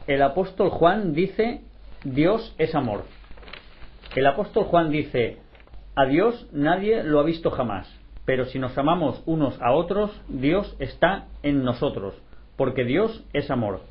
El apóstol Juan dice: Dios es amor. El apóstol Juan dice: a Dios nadie lo ha visto jamás, pero si nos amamos unos a otros, Dios está en nosotros, porque Dios es amor.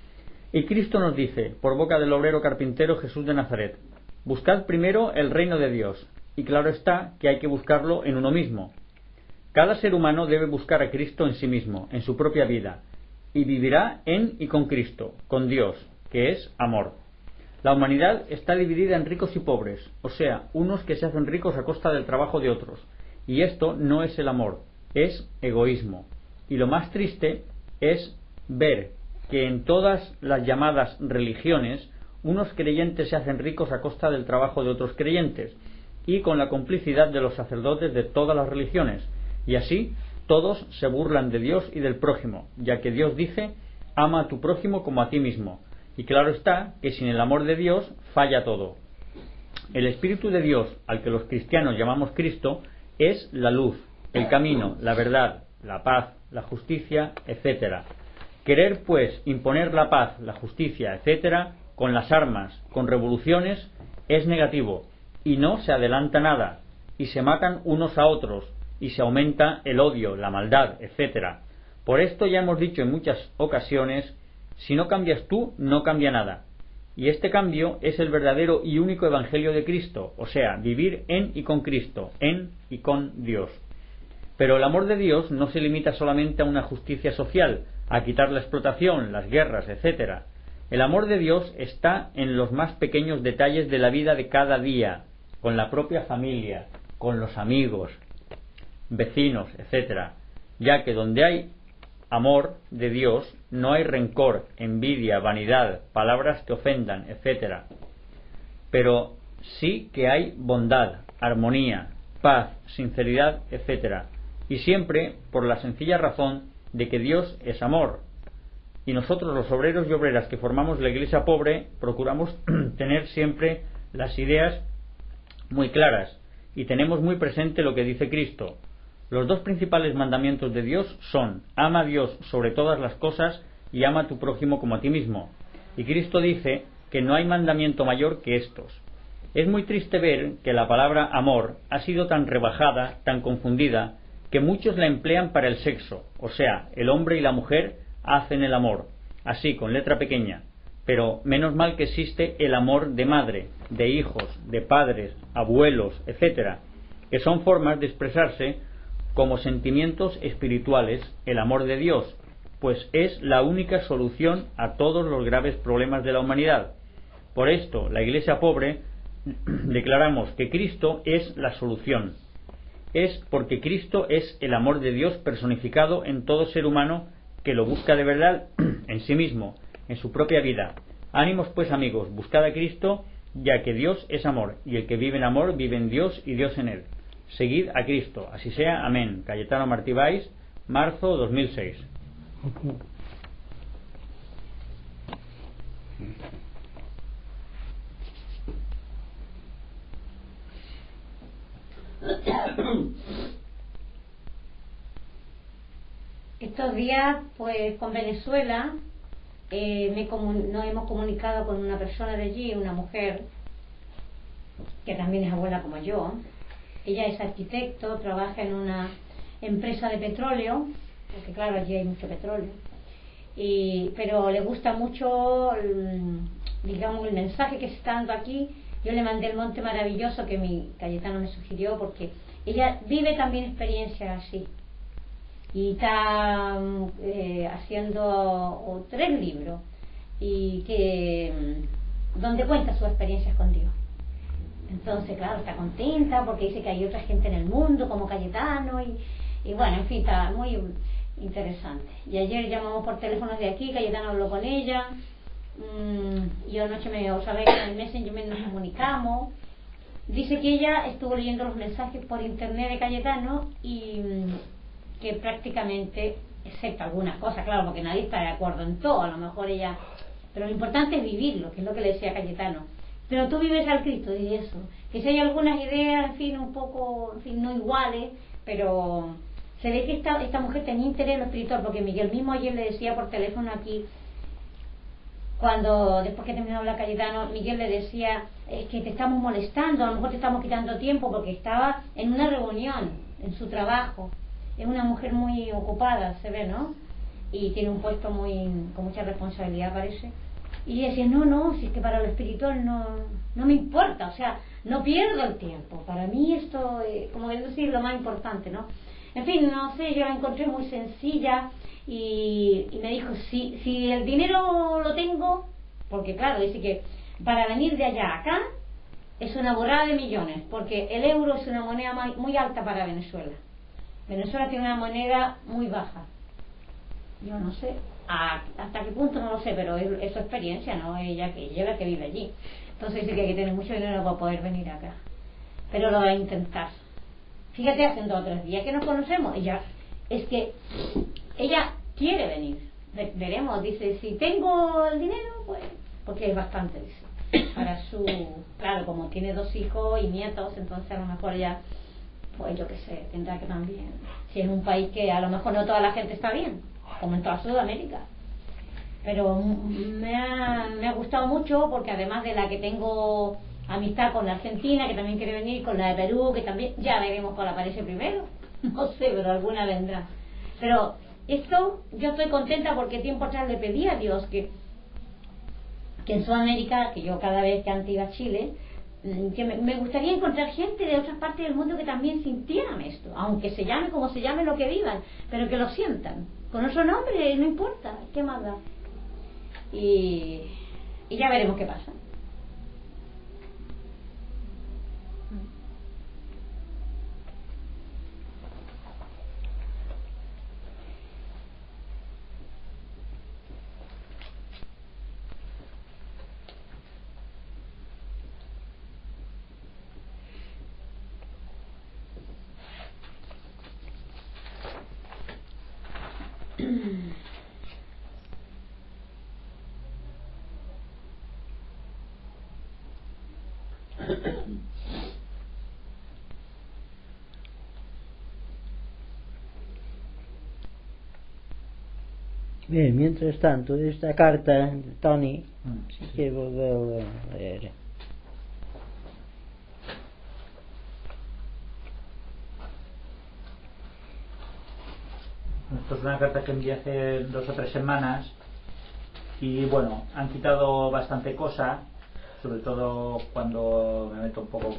Y Cristo nos dice, por boca del obrero carpintero Jesús de Nazaret: buscad primero el reino de Dios. Y claro está que hay que buscarlo en uno mismo. Cada ser humano debe buscar a Cristo en sí mismo, en su propia vida, y vivirá en y con Cristo, con Dios, que es amor. La humanidad está dividida en ricos y pobres, o sea, unos que se hacen ricos a costa del trabajo de otros, y esto no es el amor, es egoísmo. Y lo más triste es ver que en todas las llamadas religiones unos creyentes se hacen ricos a costa del trabajo de otros creyentes, y con la complicidad de los sacerdotes de todas las religiones, y así todos se burlan de Dios y del prójimo, ya que Dios dice: ama a tu prójimo como a ti mismo. Y claro está que sin el amor de Dios falla todo. El Espíritu de Dios, al que los cristianos llamamos Cristo, es la luz, el camino, la verdad, la paz, la justicia, etc. Querer, pues, imponer la paz, la justicia, etc., con las armas, con revoluciones, es negativo, y no se adelanta nada, y se matan unos a otros, y se aumenta el odio, la maldad, etc. Por esto ya hemos dicho en muchas ocasiones: si no cambias tú, no cambia nada. Y este cambio es el verdadero y único evangelio de Cristo, o sea, vivir en y con Cristo, en y con Dios. Pero el amor de Dios no se limita solamente a una justicia social, a quitar la explotación, las guerras, etc. El amor de Dios está en los más pequeños detalles de la vida de cada día, con la propia familia, con los amigos, vecinos, etc. Ya que donde hay amor de Dios no hay rencor, envidia, vanidad, palabras que ofendan, etc. Pero sí que hay bondad, armonía, paz, sinceridad, etc. Y siempre por la sencilla razón de que Dios es amor. Y nosotros, los obreros y obreras que formamos la iglesia pobre, procuramos tener siempre las ideas muy claras y tenemos muy presente lo que dice Cristo. Los dos principales mandamientos de Dios son: ama a Dios sobre todas las cosas y ama a tu prójimo como a ti mismo. Y Cristo dice que no hay mandamiento mayor que estos. Es muy triste ver que la palabra amor ha sido tan rebajada, tan confundida, que muchos la emplean para el sexo, o sea, el hombre y la mujer hacen el amor, así con letra pequeña. Pero menos mal que existe el amor de madre, de hijos, de padres, abuelos, etc., que son formas de expresarse como sentimientos espirituales, el amor de Dios, pues es la única solución a todos los graves problemas de la humanidad. Por esto, la Iglesia pobre declaramos que Cristo es la solución. Es porque Cristo es el amor de Dios personificado en todo ser humano que lo busca de verdad en sí mismo, en su propia vida. Ánimos pues, amigos, buscad a Cristo, ya que Dios es amor, y el que vive en amor vive en Dios y Dios en él. Seguid a Cristo, así sea, amén. Cayetano Martí Valls, marzo 2006. Estos días, pues con Venezuela, nos hemos comunicado con una persona de allí, una mujer que también es abuela como yo. Ella es arquitecto, trabaja en una empresa de petróleo, porque claro, allí hay mucho petróleo, pero le gusta mucho, digamos, el mensaje que se está dando aquí. Yo le mandé el Monte Maravilloso que mi Cayetano me sugirió, porque ella vive también experiencias así, y está haciendo 3 libros y donde cuenta sus experiencias con Dios. Entonces, claro, está contenta porque dice que hay otra gente en el mundo como Cayetano y bueno, en fin, está muy interesante. Y ayer llamamos por teléfono de aquí, Cayetano habló con ella, y anoche en el Messenger nos comunicamos. Dice que ella estuvo leyendo los mensajes por internet de Cayetano y que prácticamente, excepto algunas cosas, claro, porque nadie está de acuerdo en todo, a lo mejor ella, pero lo importante es vivirlo, que es lo que le decía Cayetano. Pero tú vives al Cristo y eso, que si hay algunas ideas, en fin, un poco, en fin, no iguales, pero se ve que esta mujer tenía interés en lo espiritual, porque Miguel mismo ayer le decía por teléfono aquí cuando después que terminó la Cayetano, Miguel le decía, es que te estamos molestando, a lo mejor te estamos quitando tiempo, porque estaba en una reunión, en su trabajo. Es una mujer muy ocupada, se ve, ¿no? Y tiene un puesto con mucha responsabilidad, parece. Y decía, no, si es que para lo espiritual no me importa, o sea, no pierdo el tiempo. Para mí esto, como decir, lo más importante, ¿no? En fin, no sé, yo la encontré muy sencilla y me dijo, si el dinero lo tengo, porque claro, dice que para venir de allá a acá es una borrada de millones, porque el euro es una moneda muy alta para Venezuela. Venezuela tiene una moneda muy baja. Yo no sé hasta qué punto, no lo sé, pero es su experiencia, ¿no? Ella que vive allí. Entonces dice que hay que tener mucho dinero para poder venir acá. Pero lo va a intentar. Fíjate, hace 2 o 3 días que nos conocemos. Ella quiere venir. Veremos, dice, si tengo el dinero, pues, porque es bastante, dice. Para claro, como tiene 2 hijos y nietos, entonces a lo mejor ella, pues yo qué sé, tendrá que también, si es un país que a lo mejor no toda la gente está bien, como en toda Sudamérica. Pero me ha gustado mucho, porque además de la que tengo amistad con la Argentina, que también quiere venir, con la de Perú, que también, ya veremos cuál aparece primero, no sé, pero alguna vendrá. Pero esto, yo estoy contenta porque tiempo atrás le pedí a Dios que en Sudamérica, que yo cada vez que antes iba a Chile, que me gustaría encontrar gente de otras partes del mundo que también sintieran esto, aunque se llame como se llame lo que vivan, pero que lo sientan, con otro nombre, no importa, qué más da. Y ya veremos qué pasa. Bien, mientras tanto, esta carta, Tony, si que volver a leer. Esto es una carta que envié hace 2 o 3 semanas y bueno, han quitado bastante cosa, sobre todo cuando me meto un poco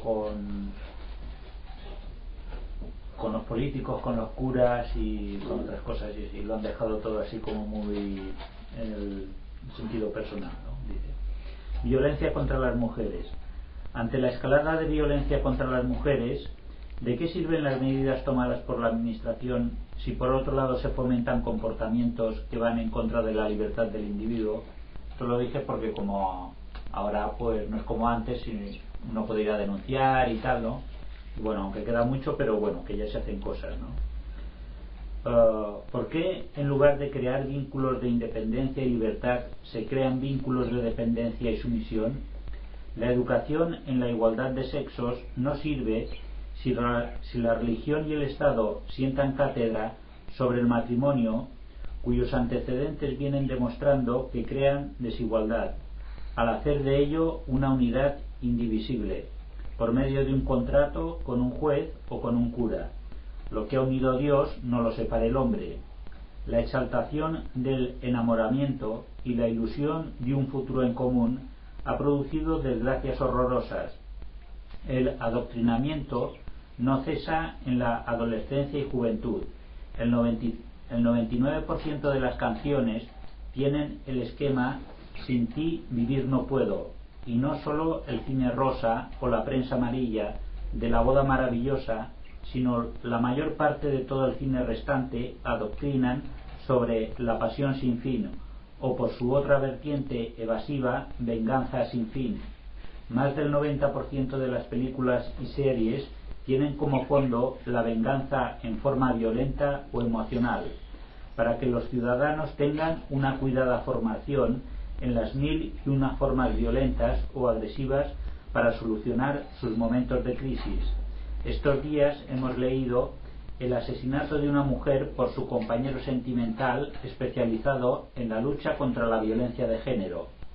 con los políticos, con los curas y con otras cosas, y lo han dejado todo así como muy en el sentido personal, ¿no? Dice: violencia contra las mujeres. Ante la escalada de violencia contra las mujeres, ¿de qué sirven las medidas tomadas por la administración si por otro lado se fomentan comportamientos que van en contra de la libertad del individuo? Esto lo dije porque como ahora pues no es como antes, si uno puede ir a denunciar y tal, ¿no? Y bueno, aunque queda mucho, pero bueno, que ya se hacen cosas, ¿no? ¿Por qué en lugar de crear vínculos de independencia y libertad se crean vínculos de dependencia y sumisión? La educación en la igualdad de sexos no sirve si la religión y el Estado sientan cátedra sobre el matrimonio, cuyos antecedentes vienen demostrando que crean desigualdad, al hacer de ello una unidad indivisible, por medio de un contrato con un juez o con un cura. Lo que ha unido Dios no lo separa el hombre. La exaltación del enamoramiento y la ilusión de un futuro en común ha producido desgracias horrorosas. El adoctrinamiento no cesa en la adolescencia y juventud. El 99% de las canciones tienen el esquema "sin ti vivir no puedo", y no solo el cine rosa o la prensa amarilla de La boda maravillosa, sino la mayor parte de todo el cine restante adoctrinan sobre la pasión sin fin, o por su otra vertiente evasiva, venganza sin fin. Más del 90% de las películas y series tienen como fondo la venganza en forma violenta o emocional, para que los ciudadanos tengan una cuidada formación en las 1001 formas violentas o agresivas para solucionar sus momentos de crisis. Estos días hemos leído el asesinato de una mujer por su compañero sentimental especializado en la lucha contra la violencia de género.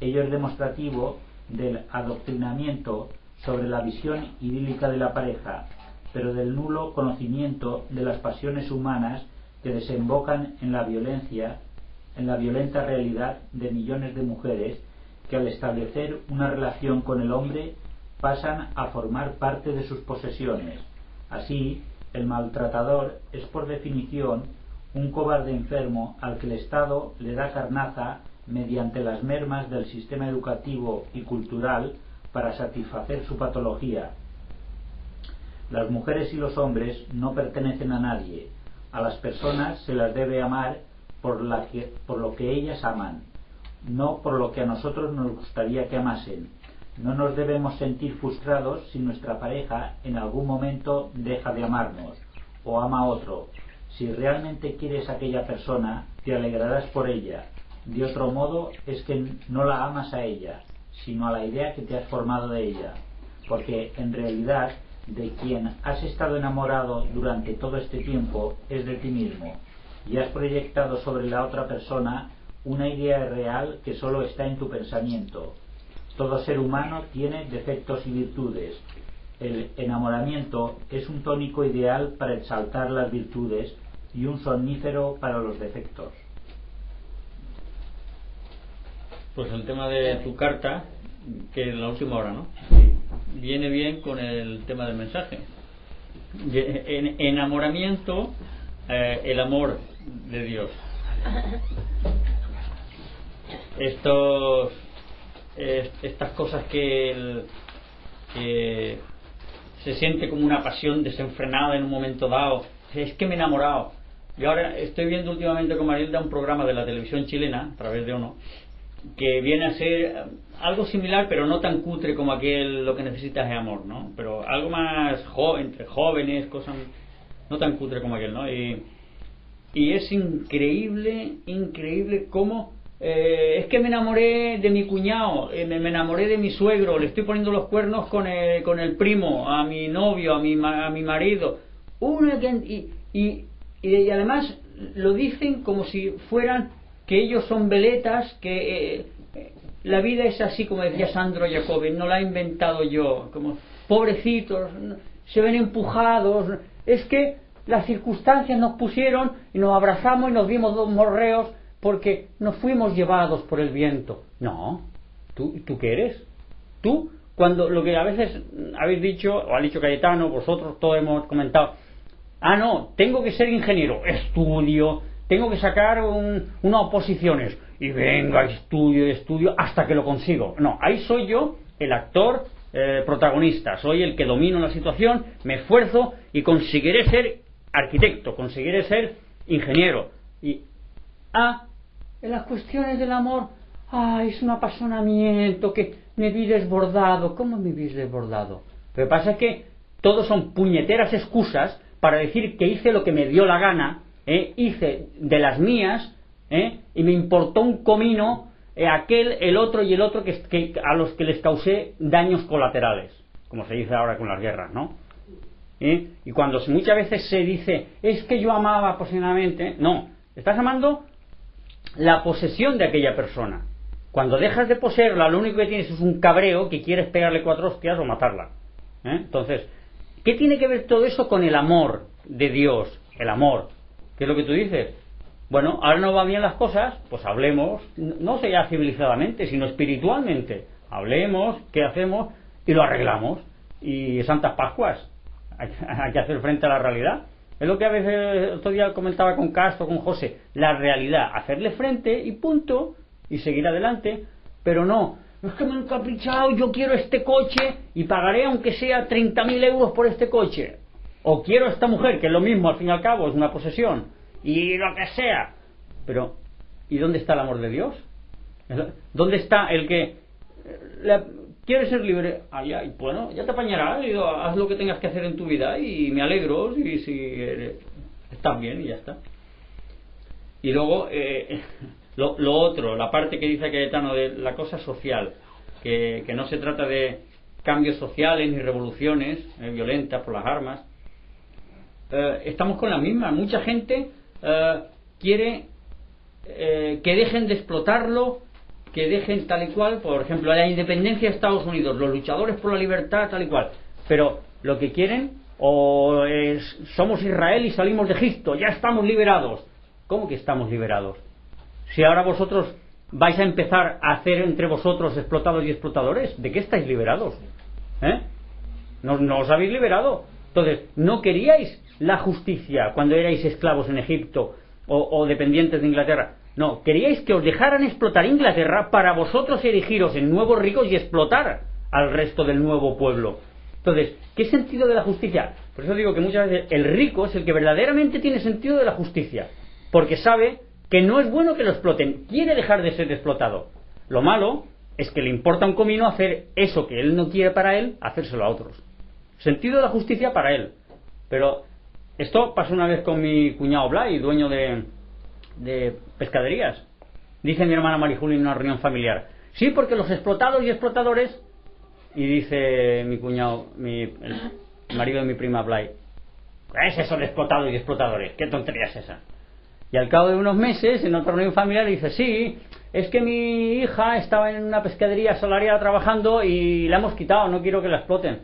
ello es demostrativo del adoctrinamiento sobre la visión idílica de la pareja, pero del nulo conocimiento de las pasiones humanas que desembocan en la violencia, en la violenta realidad de millones de mujeres que al establecer una relación con el hombre pasan a formar parte de sus posesiones. Así, el maltratador es por definición un cobarde enfermo al que el Estado le da carnaza mediante las mermas del sistema educativo y cultural para satisfacer su patología. Las mujeres y los hombres no pertenecen a nadie. A las personas se las debe amar por lo que ellas aman, no por lo que a nosotros nos gustaría que amasen. No nos debemos sentir frustrados si nuestra pareja en algún momento deja de amarnos o ama a otro. Si realmente quieres a aquella persona, te alegrarás por ella. De otro modo es que no la amas a ella, sino a la idea que te has formado de ella, porque en realidad de quien has estado enamorado durante todo este tiempo es de ti mismo, y has proyectado sobre la otra persona una idea real que solo está en tu pensamiento. Todo ser humano tiene defectos y virtudes. El enamoramiento es un tónico ideal para exaltar las virtudes y un somnífero para los defectos. Pues el tema de tu carta, que es la última hora, ¿no? Viene bien con el tema del mensaje. Enamoramiento, el amor de Dios. Estas cosas que se siente como una pasión desenfrenada en un momento dado. Es que me he enamorado. Y ahora estoy viendo últimamente con Marilda un programa de la televisión chilena, a través de uno, que viene a ser algo similar, pero no tan cutre como aquel Lo que necesitas es amor, ¿no? Pero algo más entre jóvenes, cosas no tan cutre como aquel, ¿no? Y es increíble cómo es que me enamoré de mi cuñado, me enamoré de mi suegro, le estoy poniendo los cuernos con el primo, a mi novio, a mi marido, y además lo dicen como si fueran que ellos son veletas, que la vida es así, como decía Sandro Jacobi, no la he inventado yo, como pobrecitos, se ven empujados, es que las circunstancias nos pusieron y nos abrazamos y nos dimos dos morreos porque nos fuimos llevados por el viento. No, ¿tú qué eres? Tú, cuando lo que a veces habéis dicho, o ha dicho Cayetano, vosotros todos hemos comentado, no, tengo que ser ingeniero, estudio, tengo que sacar unas oposiciones y venga, estudio hasta que lo consigo. No, ahí soy yo el actor protagonista, soy el que domino la situación, me esfuerzo y conseguiré ser arquitecto, conseguiré ser ingeniero. Y en las cuestiones del amor, es un apasionamiento que me vi desbordado. ¿Cómo me vi desbordado? Lo que pasa es que todos son puñeteras excusas para decir que hice lo que me dio la gana, hice de las mías, y me importó un comino el otro que a los que les causé daños colaterales, como se dice ahora con las guerras, ¿no? Y cuando muchas veces se dice es que yo amaba apasionadamente, no, estás amando la posesión de aquella persona. Cuando dejas de poseerla, lo único que tienes es un cabreo que quieres pegarle 4 hostias o matarla. Entonces, ¿qué tiene que ver todo eso con el amor de Dios? El amor, ¿qué es lo que tú dices? Bueno, ahora no van bien las cosas, pues hablemos, no sea civilizadamente, sino espiritualmente. Hablemos, ¿qué hacemos? Y lo arreglamos. Y Santas Pascuas, hay que hacer frente a la realidad. Es lo que a veces otro día comentaba con Castro, con José, la realidad, hacerle frente y punto, y seguir adelante. Pero no, es que me he encaprichado, yo quiero este coche y pagaré aunque sea 30.000 euros por este coche, o quiero a esta mujer, que es lo mismo al fin y al cabo, es una posesión, y lo que sea. Pero ¿y dónde está el amor de Dios? ¿Dónde está el que quiere ser libre? Bueno, ya te apañarás, haz lo que tengas que hacer en tu vida y me alegro si estás bien y ya está. Y luego lo otro, la parte que dice Cayetano de la cosa social, que no se trata de cambios sociales ni revoluciones violentas por las armas. Estamos con la misma. Mucha gente quiere que dejen de explotarlo que dejen tal y cual, por ejemplo, la independencia de Estados Unidos, los luchadores por la libertad tal y cual, pero lo que quieren o es, somos Israel y salimos de Egipto, ya estamos liberados. ¿Cómo que estamos liberados? Si ahora vosotros vais a empezar a hacer entre vosotros explotados y explotadores, ¿de qué estáis liberados? No os habéis liberado. Entonces, ¿no queríais la justicia cuando erais esclavos en Egipto o dependientes de Inglaterra? No, queríais que os dejaran explotar Inglaterra para vosotros erigiros en nuevos ricos y explotar al resto del nuevo pueblo. Entonces, ¿qué sentido de la justicia? Por eso digo que muchas veces el rico es el que verdaderamente tiene sentido de la justicia, porque sabe que no es bueno que lo exploten, quiere dejar de ser explotado. Lo malo es que le importa un comino hacer eso que él no quiere para él, hacérselo a otros. Sentido de la justicia para él. Pero esto pasó una vez con mi cuñado Blay, dueño de pescaderías. Dice mi hermana Marijuli en una reunión familiar: sí, porque los explotados y explotadores. Y dice mi cuñado, el marido de mi prima Blay: ¿qué es eso de explotados y explotadores? ¿Qué tontería es esa? Y al cabo de unos meses, en otra reunión familiar, dice: sí, es que mi hija estaba en una pescadería asalariada trabajando y la hemos quitado, no quiero que la exploten.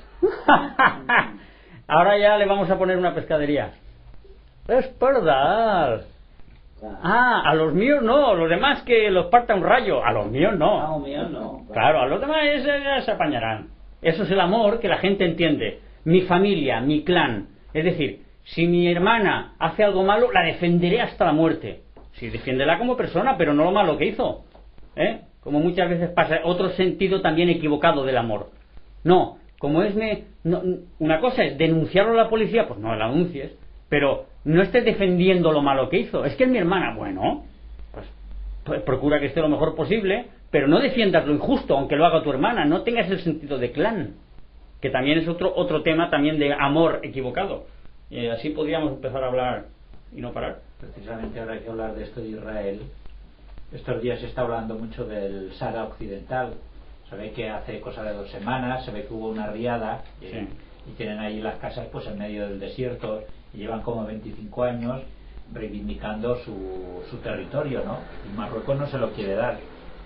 Ahora ya le vamos a poner una pescadería. Es verdad. A los míos no, a los demás que los parta un rayo. A los míos no. A los míos no. Claro, a los demás ya se apañarán. Eso es el amor que la gente entiende. Mi familia, mi clan. Es decir, si mi hermana hace algo malo, la defenderé hasta la muerte. Sí, defiéndela como persona, pero no lo malo que hizo. Como muchas veces pasa, otro sentido también equivocado del amor. No, como una cosa es denunciarlo a la policía, pues no la denuncies, pero no estés defendiendo lo malo que hizo. Es que es mi hermana. Bueno, pues procura que esté lo mejor posible, pero no defiendas lo injusto, aunque lo haga tu hermana. No tengas el sentido de clan, que también es otro tema también de amor equivocado. Así podríamos empezar a hablar y no parar. Precisamente ahora hay que hablar de esto de Israel. Estos días se está hablando mucho del Sahara Occidental. Se ve que hace cosa de 2 semanas se ve que hubo una riada y tienen ahí las casas pues en medio del desierto y llevan como 25 años reivindicando su territorio, ¿no? Y Marruecos no se lo quiere dar.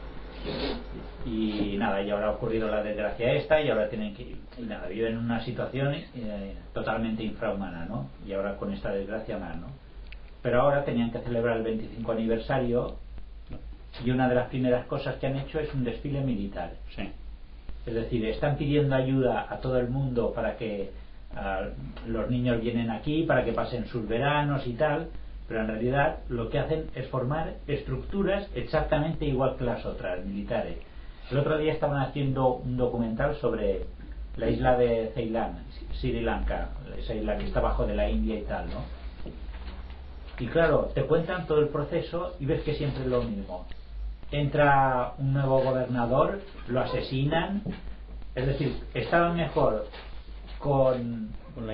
Y nada, y ahora ha ocurrido la desgracia esta y ahora tienen que viven en una situación totalmente infrahumana, ¿no? Y ahora con esta desgracia más, ¿no? Pero ahora tenían que celebrar el 25 aniversario y una de las primeras cosas que han hecho es un desfile militar. Sí. Es decir, están pidiendo ayuda a todo el mundo para que los niños vienen aquí, para que pasen sus veranos y tal, pero en realidad lo que hacen es formar estructuras exactamente igual que las otras, militares. El otro día estaban haciendo un documental sobre la isla de Ceilán, Sri Lanka, esa isla que está abajo de la India y tal, ¿no? Y claro, te cuentan todo el proceso y ves que siempre es lo mismo. Entra un nuevo gobernador, lo asesinan, es decir, estaban mejor con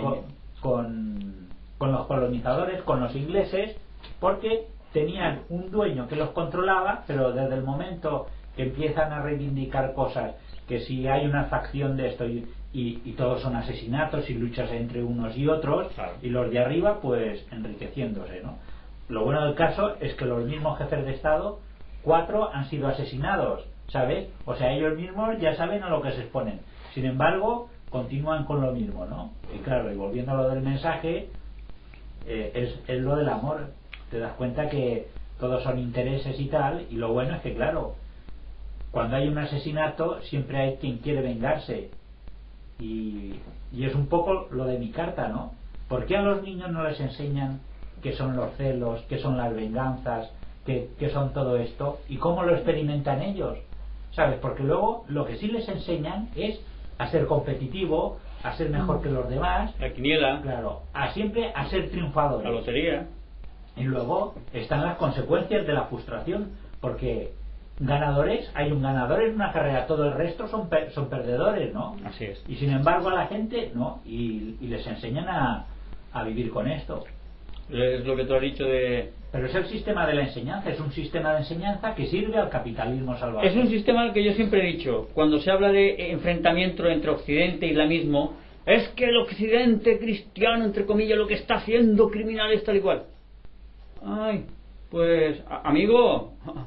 los colonizadores, con los ingleses, porque tenían un dueño que los controlaba, pero desde el momento que empiezan a reivindicar cosas, que si hay una facción de esto y todos son asesinatos y luchas entre unos y otros, claro, y los de arriba pues enriqueciéndose, ¿no? Lo bueno del caso es que los mismos jefes de Estado, 4 han sido asesinados, ¿sabes? O sea, ellos mismos ya saben a lo que se exponen. Sin embargo, continúan con lo mismo, ¿no? Y claro, y volviendo a lo del mensaje, es lo del amor. Te das cuenta que todos son intereses y tal, y lo bueno es que, claro, cuando hay un asesinato siempre hay quien quiere vengarse. Y es un poco lo de mi carta, ¿no? ¿Por qué a los niños no les enseñan qué son los celos, qué son las venganzas, qué son todo esto? ¿Y cómo lo experimentan ellos? ¿Sabes? Porque luego lo que sí les enseñan es a ser competitivo, a ser mejor que los demás. La quiniela. Claro, siempre a ser triunfadores. La lotería. Y luego están las consecuencias de la frustración, porque ganadores, hay un ganador en una carrera, todo el resto son perdedores, ¿no? Así es. Y sin embargo a la gente no, y les enseñan a vivir con esto. Es lo que tú has dicho de... Pero es el sistema de la enseñanza, es un sistema de enseñanza que sirve al capitalismo salvaje. Es un sistema al que yo siempre he dicho, cuando se habla de enfrentamiento entre Occidente e Islamismo, es que el Occidente cristiano, entre comillas, lo que está haciendo criminales tal y cual. Ay, pues, amigo,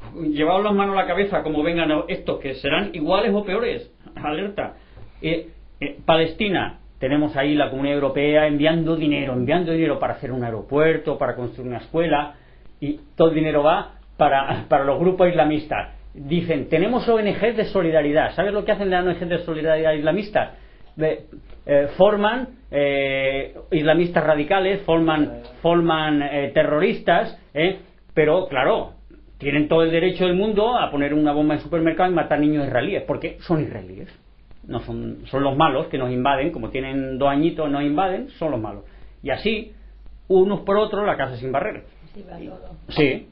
llevaos las manos a la cabeza como vengan estos, que serán iguales o peores. Alerta. Palestina, tenemos ahí la Comunidad Europea enviando dinero para hacer un aeropuerto, para construir una escuela, y todo el dinero va para los grupos islamistas. Dicen, tenemos ONGs de solidaridad. ¿Sabes lo que hacen las ONGs de solidaridad islamistas? Forman islamistas radicales, forman terroristas, pero claro, tienen todo el derecho del mundo a poner una bomba en el supermercado y matar niños israelíes, porque son israelíes. No son los malos que nos invaden, como tienen 2 añitos, nos invaden, son los malos. Y así, unos por otros, la casa sin barrer. Sí,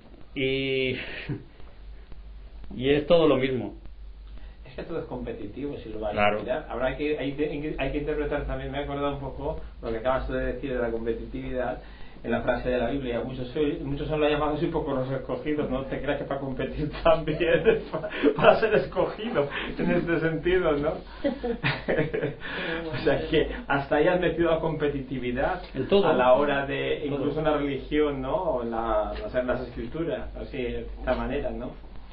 y es todo lo mismo. Es que todo es competitivo, si lo vais Claro. a mirar. Hay que interpretar también, me he acordado un poco lo que acabas de decir de la competitividad en la frase de la Biblia. Muchos son los llamados y pocos los escogidos. No te creas que para competir también para ser escogido en este sentido, ¿no? O sea que hasta ahí han metido la competitividad en todo, a la hora de incluso en la religión, ¿no? O en las escrituras, así de esta manera, ¿no?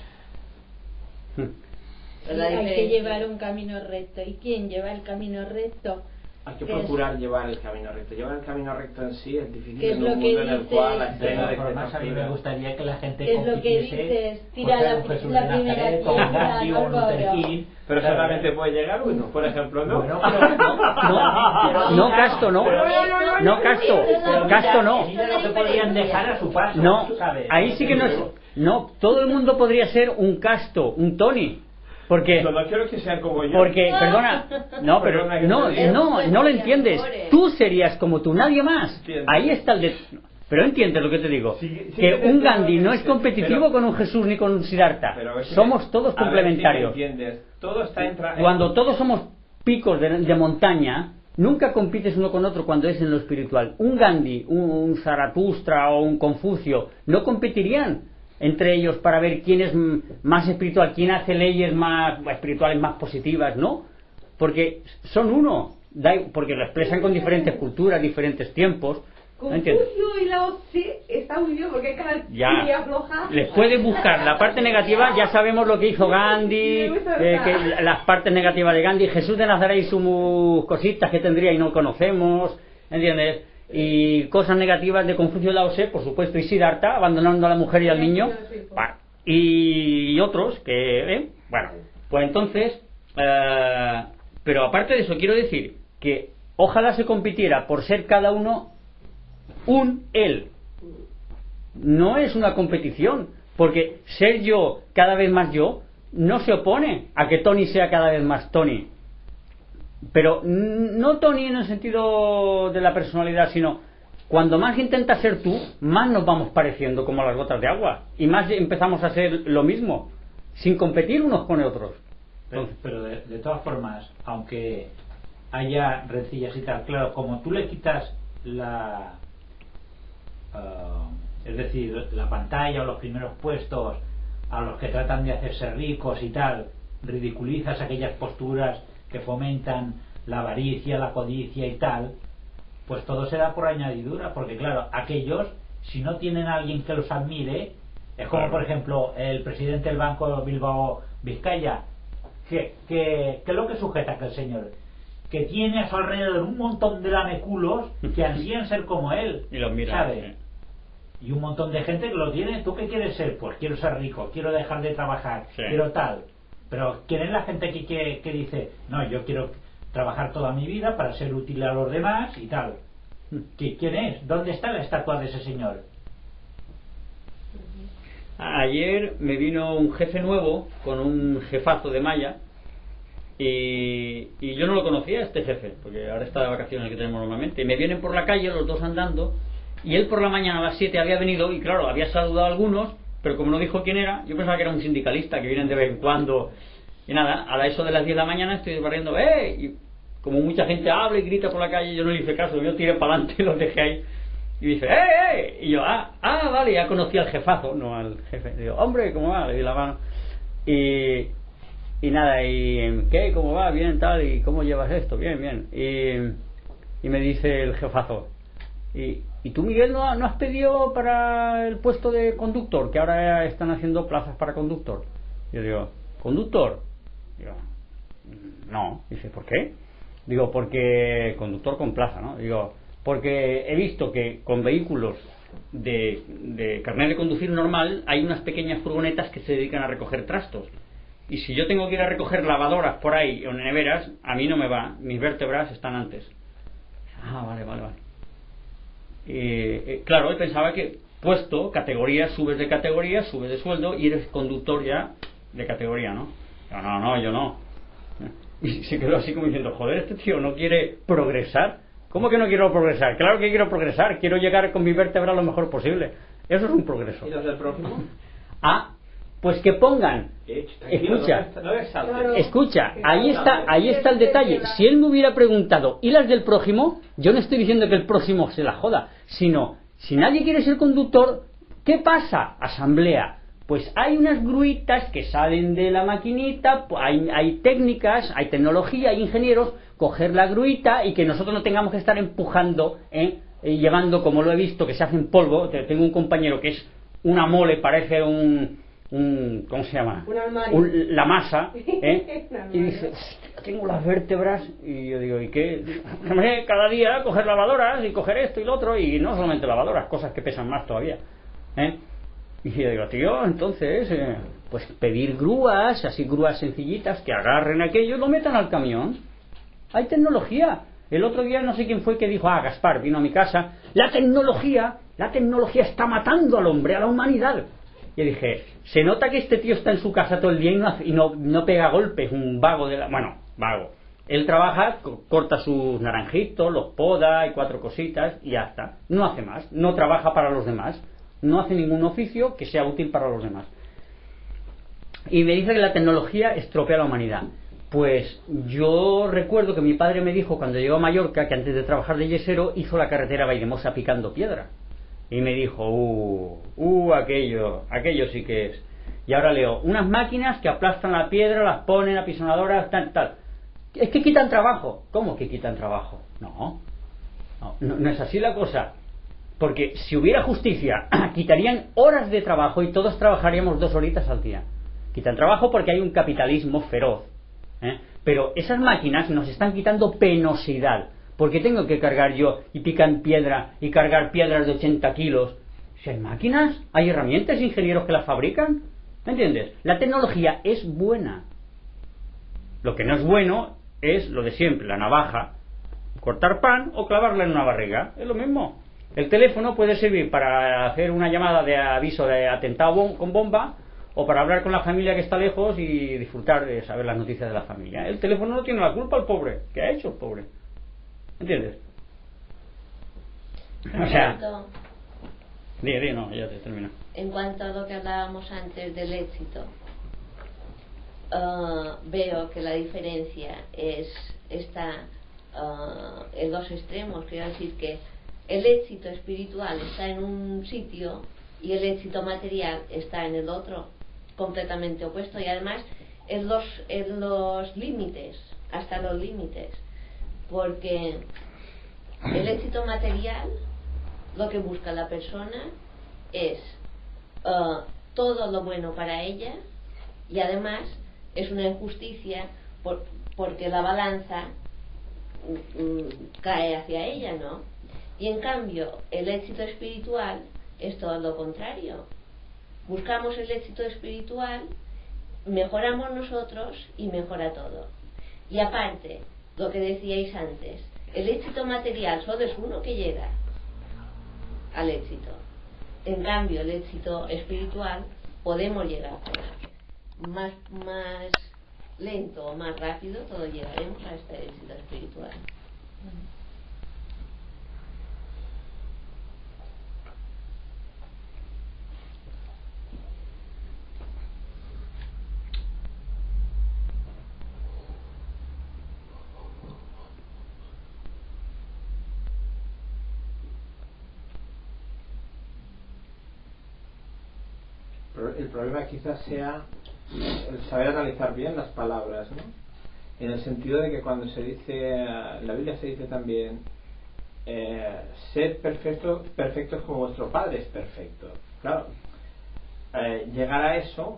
Sí, hay que llevar un camino recto. ¿Y quién lleva el camino recto? Hay que procurar llevar el camino recto. Llevar el camino recto en sí es difícil en un mundo en el cual hay De todas formas, a mí me gustaría que la gente es lo que dices, tira un Jesús la de primera Nazaret, o un piedra, Gandhi, o un Luther King. Pero solamente puede llegar uno, por ejemplo, ¿no? Bueno, pero No, Casto, no. No, Casto, no. No se podrían dejar a su paso. No, ¿sabes? ahí sí que no es. No, todo el mundo podría ser un Casto, un Tony. Porque, No quiero que sean como yo. porque, perdona, no, pero no lo entiendes. Tú serías como tú, nadie más. Entiendo. Ahí está el de. Pero entiendes lo que te digo. Sí Que que te un entiendo Gandhi lo no que es dices, competitivo pero- con un Jesús ni con un Siddhartha. Pero es que- Somos todos a ver, complementarios. si me entiendes. Todo está Cuando todos somos picos de montaña, nunca compites uno con otro cuando es en lo espiritual. Un Gandhi, un Zaratustra o un Confucio no competirían entre ellos para ver quién es más espiritual, quién hace leyes más espirituales, más positivas, ¿no? Porque son uno, porque lo expresan con diferentes culturas, diferentes tiempos. ¿No entiendes? Confucio y Lao Tse está muy bien porque cada Ya, día afloja. les puedes buscar la parte negativa, ya sabemos lo que hizo Gandhi, que las partes negativas de Gandhi, Jesús de Nazaret y sus cositas que tendría y no conocemos, ¿entiendes? Y cosas negativas de Confucio y Lao Tse, por supuesto, y Siddhartha, abandonando a la mujer y al niño, y otros que, bueno, pues entonces, pero aparte de eso, quiero decir que ojalá se compitiera por ser cada uno él. No es una competición, porque ser yo cada vez más yo no se opone a que Tony sea cada vez más Tony. Pero no Tony en el sentido de la personalidad, sino cuando más intentas ser tú, más nos vamos pareciendo como las gotas de agua y más empezamos a ser lo mismo, sin competir unos con otros. Pero de todas formas, aunque haya rencillas y tal, claro, como tú le quitas es decir, la pantalla o los primeros puestos a los que tratan de hacerse ricos y tal, ridiculizas aquellas posturas que fomentan la avaricia, la codicia y tal, pues todo se da por añadidura, porque claro, aquellos, si no tienen a alguien que los admire, es como por ejemplo el presidente del Banco Bilbao Vizcaya, que es lo que sujeta aquel señor, que tiene a su alrededor un montón de lameculos que ansían ser como él, Y los miran, ¿sabes? Y un montón de gente que lo tiene. ¿Tú qué quieres ser? Pues quiero ser rico, quiero dejar de trabajar, Sí. quiero tal. Pero ¿quién es la gente que dice, no, yo quiero trabajar toda mi vida para ser útil a los demás y tal? ¿Quién es? ¿Dónde está la estatua de ese señor? Ayer me vino un jefe nuevo con un jefazo de malla y yo no lo conocía, este jefe, porque ahora está de vacaciones que tenemos normalmente, y me vienen por la calle los dos andando y él por la mañana a las 7 había venido y claro, había saludado a algunos, pero como no dijo quién era, yo pensaba que era un sindicalista que vienen de vez en cuando y nada, a eso de las 10 de la mañana estoy barriendo, y como mucha gente habla y grita por la calle, yo no le hice caso, yo tiré para adelante y los dejé ahí. Y dice, y yo, vale, ya conocí al jefazo, no al jefe. Digo, hombre, ¿cómo va? Le di la mano. Y nada, ¿qué? ¿Cómo va? Bien, tal, ¿y cómo llevas esto? Bien, bien. Y me dice el jefazo, ¿y tú, Miguel, no has pedido para el puesto de conductor? Que ahora están haciendo plazas para conductor. Yo digo, ¿conductor? Digo, no. Dice, ¿por qué? Digo, porque conductor con plaza, ¿no? Digo, porque he visto que con vehículos de carnet de conducir normal hay unas pequeñas furgonetas que se dedican a recoger trastos. Y si yo tengo que ir a recoger lavadoras por ahí o neveras, a mí no me va. Mis vértebras están antes. Ah, vale. Claro, él pensaba que puesto, categoría, subes de sueldo y eres conductor ya de categoría, ¿no? Yo no. Y se quedó así como diciendo, joder, este tío no quiere progresar. ¿Cómo que no quiero progresar? Claro que quiero progresar, quiero llegar con mi vértebra lo mejor posible. Eso es un progreso. ¿Y los del prójimo? Pues que pongan. Escucha, ahí está el detalle. Si él me hubiera preguntado, ¿y las del prójimo? Yo no estoy diciendo que el prójimo se la joda, sino, si nadie quiere ser conductor, ¿qué pasa? Asamblea. Pues hay unas gruitas que salen de la maquinita, hay técnicas, hay tecnología, hay ingenieros, coger la gruita y que nosotros no tengamos que estar empujando, llevando, como lo he visto, que se hace en polvo. Tengo un compañero que es una mole, parece ¿cómo se llama? La masa, y dice, tengo las vértebras, y yo digo, ¿y qué? Cada día coger lavadoras y coger esto y lo otro, y no solamente lavadoras, cosas que pesan más todavía, y yo digo, tío, entonces pues pedir grúas, así grúas sencillitas que agarren aquello y lo metan al camión. Hay tecnología. El otro día no sé quién fue que dijo, Gaspar vino a mi casa, la tecnología está matando al hombre, a la humanidad. Y dije, se nota que este tío está en su casa todo el día y no pega golpes, un vago vago. Él trabaja, corta sus naranjitos, los poda y 4 cositas y ya está. No hace más, no trabaja para los demás, no hace ningún oficio que sea útil para los demás. Y me dice que la tecnología estropea la humanidad. Pues yo recuerdo que mi padre me dijo cuando llegó a Mallorca que antes de trabajar de yesero hizo la carretera Valldemosa picando piedra. Y me dijo, aquello sí que es. Y ahora leo, unas máquinas que aplastan la piedra, las ponen a pisonadoras, tal. Es que quitan trabajo. ¿Cómo que quitan trabajo? No es así la cosa. Porque si hubiera justicia, quitarían horas de trabajo y todos trabajaríamos 2 horitas al día. Quitan trabajo porque hay un capitalismo feroz. Pero esas máquinas nos están quitando penosidad. Porque tengo que cargar yo y pican piedra y cargar piedras de 80 kilos. Si hay máquinas, hay herramientas, ingenieros que las fabrican. ¿Me entiendes? La tecnología es buena. Lo que no es bueno es lo de siempre, la navaja, cortar pan o clavarla en una barriga. Es lo mismo. El teléfono puede servir para hacer una llamada de aviso de atentado con bomba o para hablar con la familia que está lejos y disfrutar de saber las noticias de la familia. El teléfono no tiene la culpa, el pobre. ¿Qué ha hecho el pobre? ¿Entiendes? O sea, ya te termino. En cuanto a lo que hablábamos antes del éxito, veo que la diferencia está en los extremos. Quiero decir que el éxito espiritual está en un sitio y el éxito material está en el otro, completamente opuesto, y además en los límites, hasta los límites, porque el éxito material, lo que busca la persona es todo lo bueno para ella, y además es una injusticia porque la balanza cae hacia ella, ¿no? Y en cambio el éxito espiritual es todo lo contrario. Buscamos el éxito espiritual, mejoramos nosotros y mejora todo. Y aparte, lo que decíais antes, el éxito material solo es uno que llega al éxito. En cambio, el éxito espiritual podemos llegar más lento o más rápido, todos llegaremos a este éxito espiritual. El problema quizás sea el saber analizar bien las palabras, ¿no? En el sentido de que cuando se dice, en la Biblia se dice también sed perfectos como vuestro Padre es perfecto. Claro, llegar a eso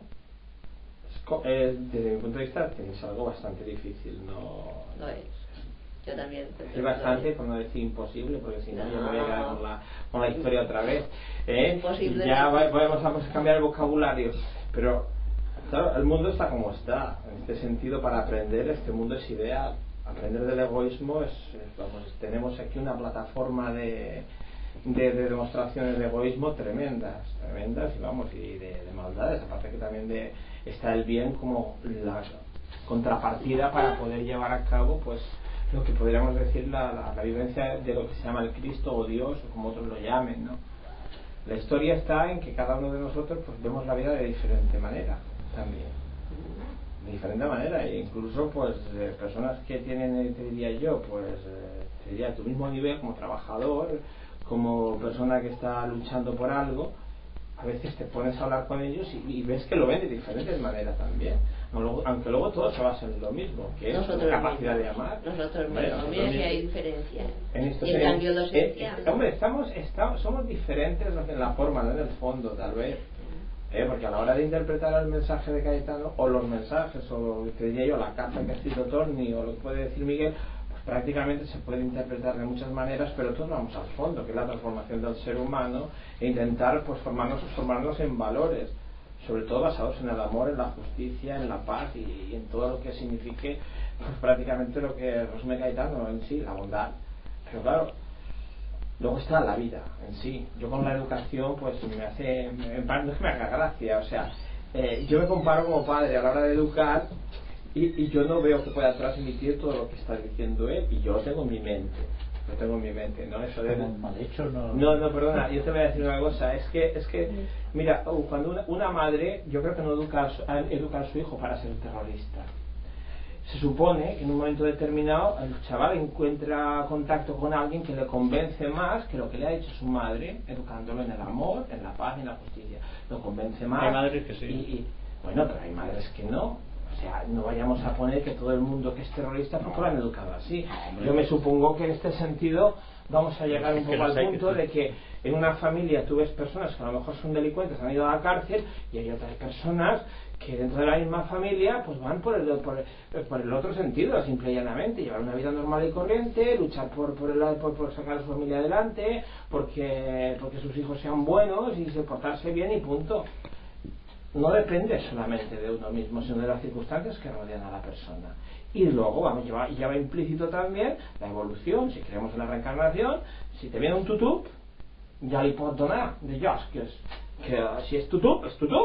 desde mi punto de vista es algo bastante difícil. No es. Yo también. Es bastante, por no decir imposible, porque si no yo me voy a quedar con la historia otra vez. Imposible. Ya vamos a cambiar el vocabulario. Pero, claro, el mundo está como está. En este sentido, para aprender, este mundo es ideal. Aprender del egoísmo tenemos aquí una plataforma de demostraciones de egoísmo tremendas y vamos, y de maldades. Aparte que también está el bien como la contrapartida para poder llevar a cabo, pues, lo que podríamos decir la vivencia de lo que se llama el Cristo o Dios, o como otros lo llamen, ¿no? La historia está en que cada uno de nosotros pues vemos la vida de diferente manera también, de diferente manera, e incluso pues personas que tienen, te diría yo, pues te diría a tu mismo nivel como trabajador, como persona que está luchando por algo, a veces te pones a hablar con ellos y ves que lo ven de diferentes maneras también, aunque luego todo se basa en lo mismo, que es la capacidad de amar. Nosotros mismos, mira que hay diferencia. Y en cambio lo esencial. Hombre, somos diferentes en la forma, no en el fondo, tal vez. Porque a la hora de interpretar el mensaje de Cayetano, o los mensajes, o te diría yo, la carta que ha escrito Tony, o lo que puede decir Miguel, pues prácticamente se puede interpretar de muchas maneras, pero todos vamos al fondo, que es la transformación del ser humano, e intentar pues formarnos en valores, sobre todo basados en el amor, en la justicia, en la paz y en todo lo que signifique pues prácticamente lo que resume Cayetano en sí, la bondad. Pero claro, luego está la vida en sí. Yo con la educación pues no es que me haga gracia, o sea, yo me comparo como padre a la hora de educar y yo no veo que pueda transmitir todo lo que está diciendo él, y yo lo tengo en mi mente. ¿No? Eso de... mal hecho, no, perdona, yo te voy a decir una cosa, es que mira, cuando una madre, yo creo que no educa a su hijo para ser terrorista. Se supone que en un momento determinado el chaval encuentra contacto con alguien que le convence más que lo que le ha dicho su madre, educándolo en el amor, en la paz y en la justicia. Lo convence más. Hay madres que sí. Y bueno, pero hay madres que no. O sea, no vayamos a poner que todo el mundo que es terrorista porque lo han educado así. Yo me supongo que en este sentido vamos a llegar un poco al punto de que en una familia tú ves personas que a lo mejor son delincuentes, han ido a la cárcel, y hay otras personas que dentro de la misma familia pues van por el otro sentido, simple y llanamente, llevar una vida normal y corriente, luchar por sacar a su familia adelante, porque sus hijos sean buenos y portarse bien y punto. No depende solamente de uno mismo, sino de las circunstancias que rodean a la persona. Y luego ya va implícito también la evolución. Si creemos en la reencarnación, si te viene un tutú, ya li pot donar de Josh, que si es tutú,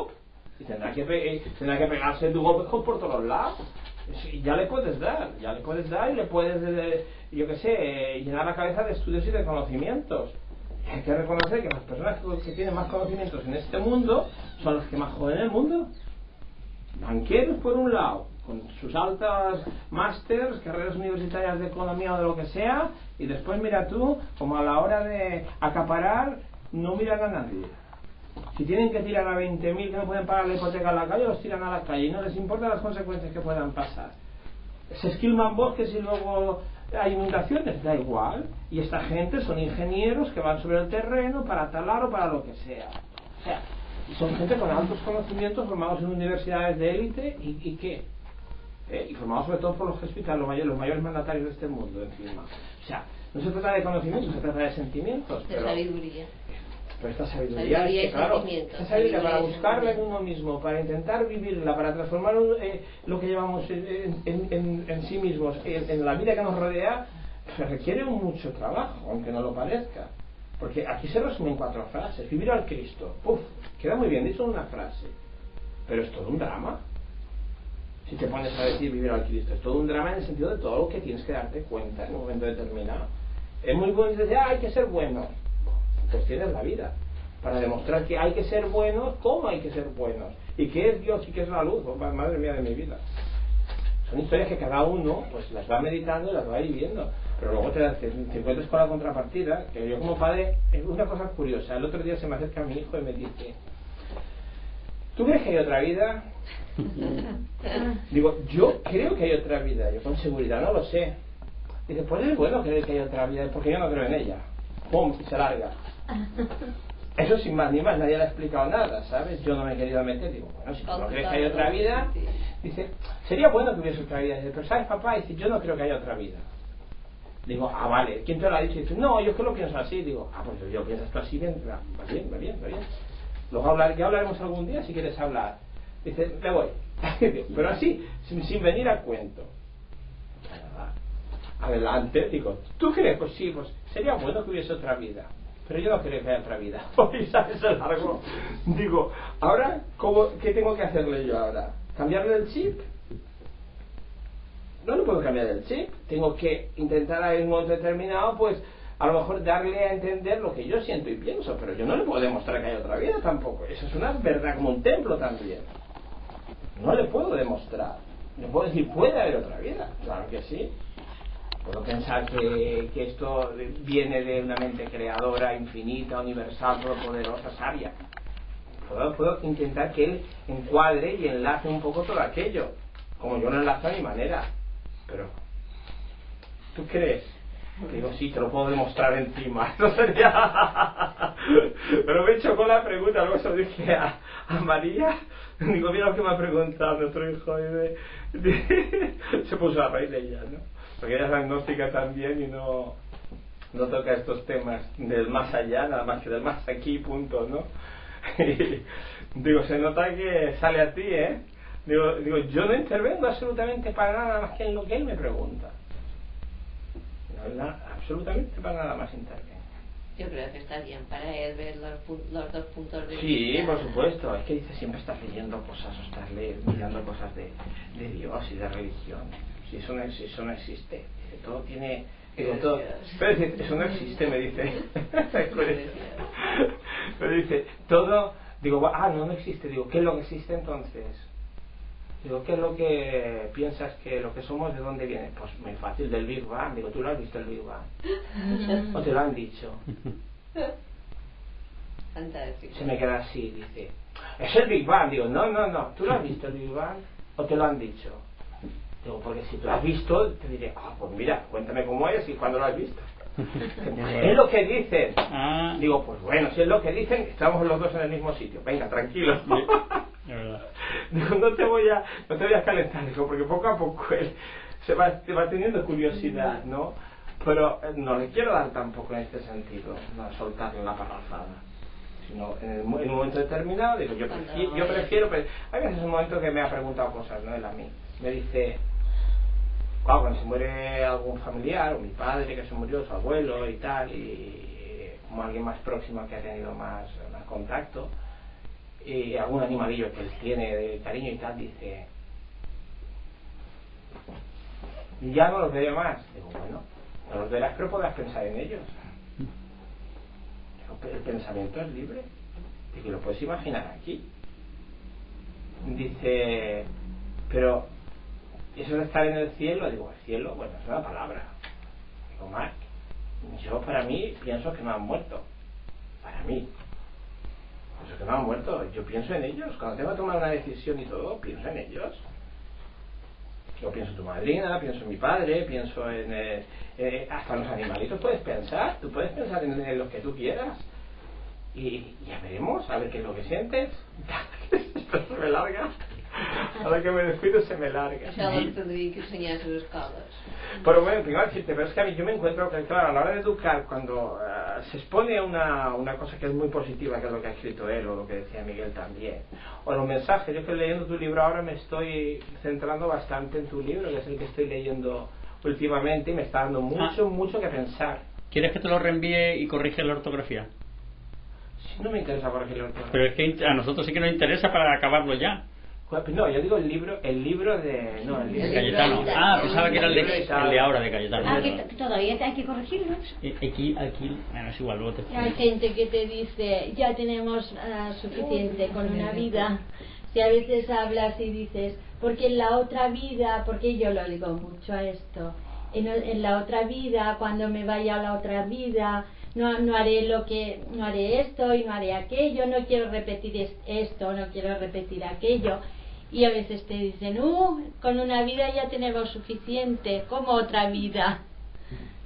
y tendrá que pegarse tu golpe por todos lados. Y ya le puedes dar y le puedes, yo qué sé, llenar la cabeza de estudios y de conocimientos. Hay que reconocer que las personas que tienen más conocimientos en este mundo son las que más joden el mundo. Banqueros por un lado, con sus altas másters, carreras universitarias de economía o de lo que sea, y después mira tú, como a la hora de acaparar, no miran a nadie. Si tienen que tirar a 20.000 que no pueden pagar la hipoteca a la calle, los tiran a la calle y no les importan las consecuencias que puedan pasar. Se esquilman bosques y luego hay inundaciones, da igual. Y esta gente son ingenieros que van sobre el terreno para talar o para lo que sea. O sea, son gente con altos conocimientos, formados en universidades de élite y ¿qué? Y formados sobre todo por los jesuitas, los mayores mandatarios de este mundo encima. O sea, no se trata de conocimientos, se trata de sentimientos. De sabiduría. Pero esta sabiduría es que, claro, esta sabiduría para buscarla en uno mismo, para intentar vivirla, para transformar lo que llevamos en sí mismos, en la vida que nos rodea, requiere mucho trabajo, aunque no lo parezca. Porque aquí se resumen 4 frases. Vivir al Cristo. Queda muy bien dicho en una frase, pero es todo un drama. Si te pones a decir vivir al Cristo, es todo un drama en el sentido de todo lo que tienes que darte cuenta en un momento determinado. Es muy bueno decir, hay que ser bueno. Pues tienes la vida para demostrar que hay que ser buenos, cómo hay que ser buenos, y qué es Dios y qué es la luz. Madre mía de mi vida, son historias que cada uno pues las va meditando y las va viviendo, pero luego te encuentras con la contrapartida, que yo como padre, es una cosa curiosa. El otro día se me acerca mi hijo y me dice, ¿tú crees que hay otra vida? Digo, yo creo que hay otra vida, yo con seguridad no lo sé. Dice, pues es bueno creer que hay otra vida, porque yo no creo en ella. ¡Pum! Y se larga. Eso sin más ni más, nadie le ha explicado nada, ¿sabes? Yo no me he querido meter, digo, bueno, si tú no crees que hay otra vida, dice, sería bueno que hubiese otra vida. Dice, pero ¿sabes, papá? Dice, yo no creo que haya otra vida. Digo, vale, ¿quién te lo ha dicho? Dice, no, yo es que lo pienso así. Digo, pues yo pienso esto así, bien, va bien. Luego ya hablaremos algún día si quieres hablar. Dice, me voy. Pero así, sin venir al cuento. Adelante, digo, ¿tú crees? Pues sí, pues sería bueno que hubiese otra vida. Pero yo no creo que haya otra vida. Hoy sabes el largo. Digo, ahora, ¿qué tengo que hacerle yo ahora? ¿Cambiarle el chip? No le puedo cambiar el chip. Tengo que intentar en un momento determinado, pues, a lo mejor darle a entender lo que yo siento y pienso. Pero yo no le puedo demostrar que hay otra vida tampoco. Eso es una verdad como un templo también. No le puedo demostrar. Le puedo decir, puede haber otra vida. Claro que sí. Puedo pensar que esto viene de una mente creadora, infinita, universal, todopoderosa, sabia. Puedo intentar que él encuadre y enlace un poco todo aquello, como yo no enlazo a mi manera. Pero, ¿tú crees? Digo, sí, te lo puedo demostrar encima. No sería... Pero me chocó la pregunta, luego se lo dije a María. Digo, mira lo que me ha preguntado nuestro hijo. Se puso a reír de ella, ¿no? Porque ella es agnóstica también y no toca estos temas del más allá, nada más que del más aquí, punto, ¿no? Y, digo, se nota que sale a ti, ¿eh? Digo, yo no intervengo absolutamente para nada más que en lo que él me pregunta. No, absolutamente para nada más intervengo. Yo creo que está bien para él ver los dos puntos de vista. Sí, por supuesto. Es que dice, siempre estás leyendo cosas o estás mirando cosas de Dios y de religión. Si eso no existe. Dice, todo tiene... Digo, todo... Pero dice, eso no existe, me dice. Pero dice, todo... Digo, no existe. Digo, ¿qué es lo que existe entonces? Digo, ¿qué es lo que piensas que lo que somos, de dónde viene? Pues muy fácil, del Big Bang. Digo, ¿tú lo has visto el Big Bang? ¿O te lo han dicho? Fantástico. Se me queda así, dice, ¿es el Big Bang? Digo, no, ¿tú lo has visto el Big Bang? ¿O te lo han dicho? Digo, porque si tú lo has visto, te diré, pues mira, cuéntame cómo es y cuándo lo has visto. Es lo que dicen. Digo, pues bueno, si es lo que dicen, estamos los dos en el mismo sitio. Venga, tranquilo. Digo, no te voy a calentar, digo, porque poco a poco él te va teniendo curiosidad, ¿no? Pero no le quiero dar tampoco en este sentido, no soltarle la parrafada, sino en un momento determinado, digo, yo prefiero, pero hay veces un momento que me ha preguntado cosas, ¿no? Él a mí me dice, cuando se muere algún familiar, o mi padre que se murió, su abuelo y tal, y como alguien más próximo que ha tenido más contacto, y algún animalillo que él tiene de cariño y tal, dice, ya no los veré más. Digo, bueno, no los verás, pero podrás pensar en ellos. Digo, el pensamiento es libre, y que lo puedes imaginar aquí. Dice, pero eso de estar en el cielo, digo, el cielo, bueno, es una palabra. Digo, Marc, yo para mí pienso que no han muerto. Para mí. Pues que no han muerto, yo pienso en ellos. Cuando tengo que tomar una decisión y todo, pienso en ellos. Yo pienso en tu madrina, pienso en mi padre, pienso en hasta en los animalitos puedes pensar. Tú puedes pensar en los que tú quieras. Y ya veremos, a ver qué es lo que sientes. Esto se me larga. Ahora que me descuido se me larga. Ya lo tendría que enseñar a sus escalas. Pero bueno, primero decirte, pero es que a mí yo me encuentro que, claro, a la hora de educar, cuando se expone una cosa que es muy positiva, que es lo que ha escrito él, o lo que decía Miguel también, o los mensajes, yo que leyendo tu libro ahora me estoy centrando bastante en tu libro, que es el que estoy leyendo últimamente, y me está dando mucho que pensar. ¿Quieres que te lo reenvíe y corrige la ortografía? Sí, no me interesa corregir la ortografía. Pero es que a nosotros sí que nos interesa para acabarlo ya. No, yo digo el libro de... No, el libro de Cayetano. Pensaba que era el de ahora, de Cayetano. Que todavía hay que corregirlo. Aquí, bueno, es igual, luego te... Hay gente que te dice, ya tenemos suficiente con una vida. Si a veces hablas y dices, porque en la otra vida, porque yo lo digo mucho a esto, en la otra vida, cuando me vaya a la otra vida, no haré no haré esto y no haré aquello, no quiero repetir esto, no quiero repetir aquello. Y a veces te dicen, con una vida ya tenemos suficiente, como otra vida.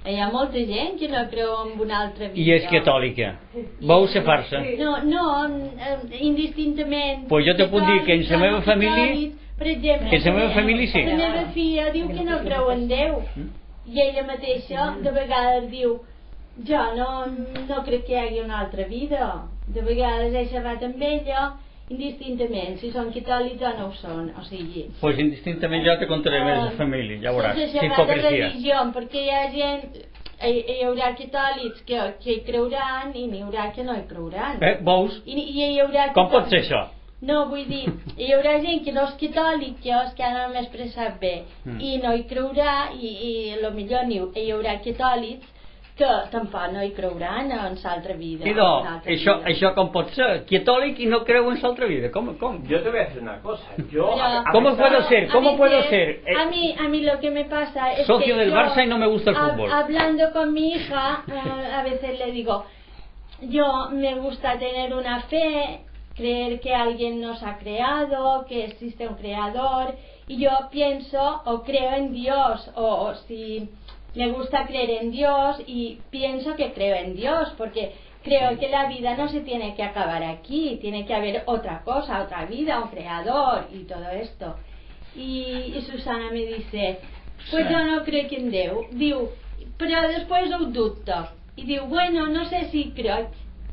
Hi ha molta gent que no creu en una altra vida. I és catòlica. Vau ser farsa? No, indistintament. Pues jo te puc dir que en la meva família... Per exemple, que en la meva família sí. La meva filla diu que no creu en Déu. I ella mateixa de vegades diu jo no crec que hi hagi una altra vida. De vegades he xerrat amb ella indistintament, si són catòlics o no ho són, o sigui... Pues indistintament jo te contaré més de família, ja veuràs, sense xerrar de hipocresia. religió, perquè hi ha gent, hi haurà catòlics que hi creuran i n'hi haurà que no hi creuran. Veus? I hi haurà Com pot ser això? No, vull dir, hi haurà gent que no és catòlica, que ara no m'he expressat bé, i no hi creurà, i potser hi haurà catòlics que tampoc no hi creuran en l'altra vida. Idò, això com pot ser? Catòlic i no creu en l'altra vida, com? Yo te voy a decir una cosa. ¿Cómo puedo ser? ¿Cómo puedo ser? A mí lo que me pasa es socio que del yo, Barça y no me gusta el fútbol. Hablando con mi hija, a veces le digo, yo me gusta tener una fe, creer que alguien nos ha creado, que existe un creador, y yo pienso o creo en Dios, o si me gusta creer en Dios y pienso que creo en Dios, porque creo que la vida no se tiene que acabar aquí, tiene que haber otra cosa, otra vida, un creador y todo esto. Y Susana me dice, pues yo no creo que en Déu, diu, però després ho dubto, y diu, bueno, no sé si creo.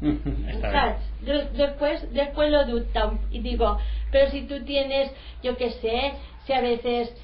Después lo dubta y digo, pero si tú tienes, yo qué sé, si a veces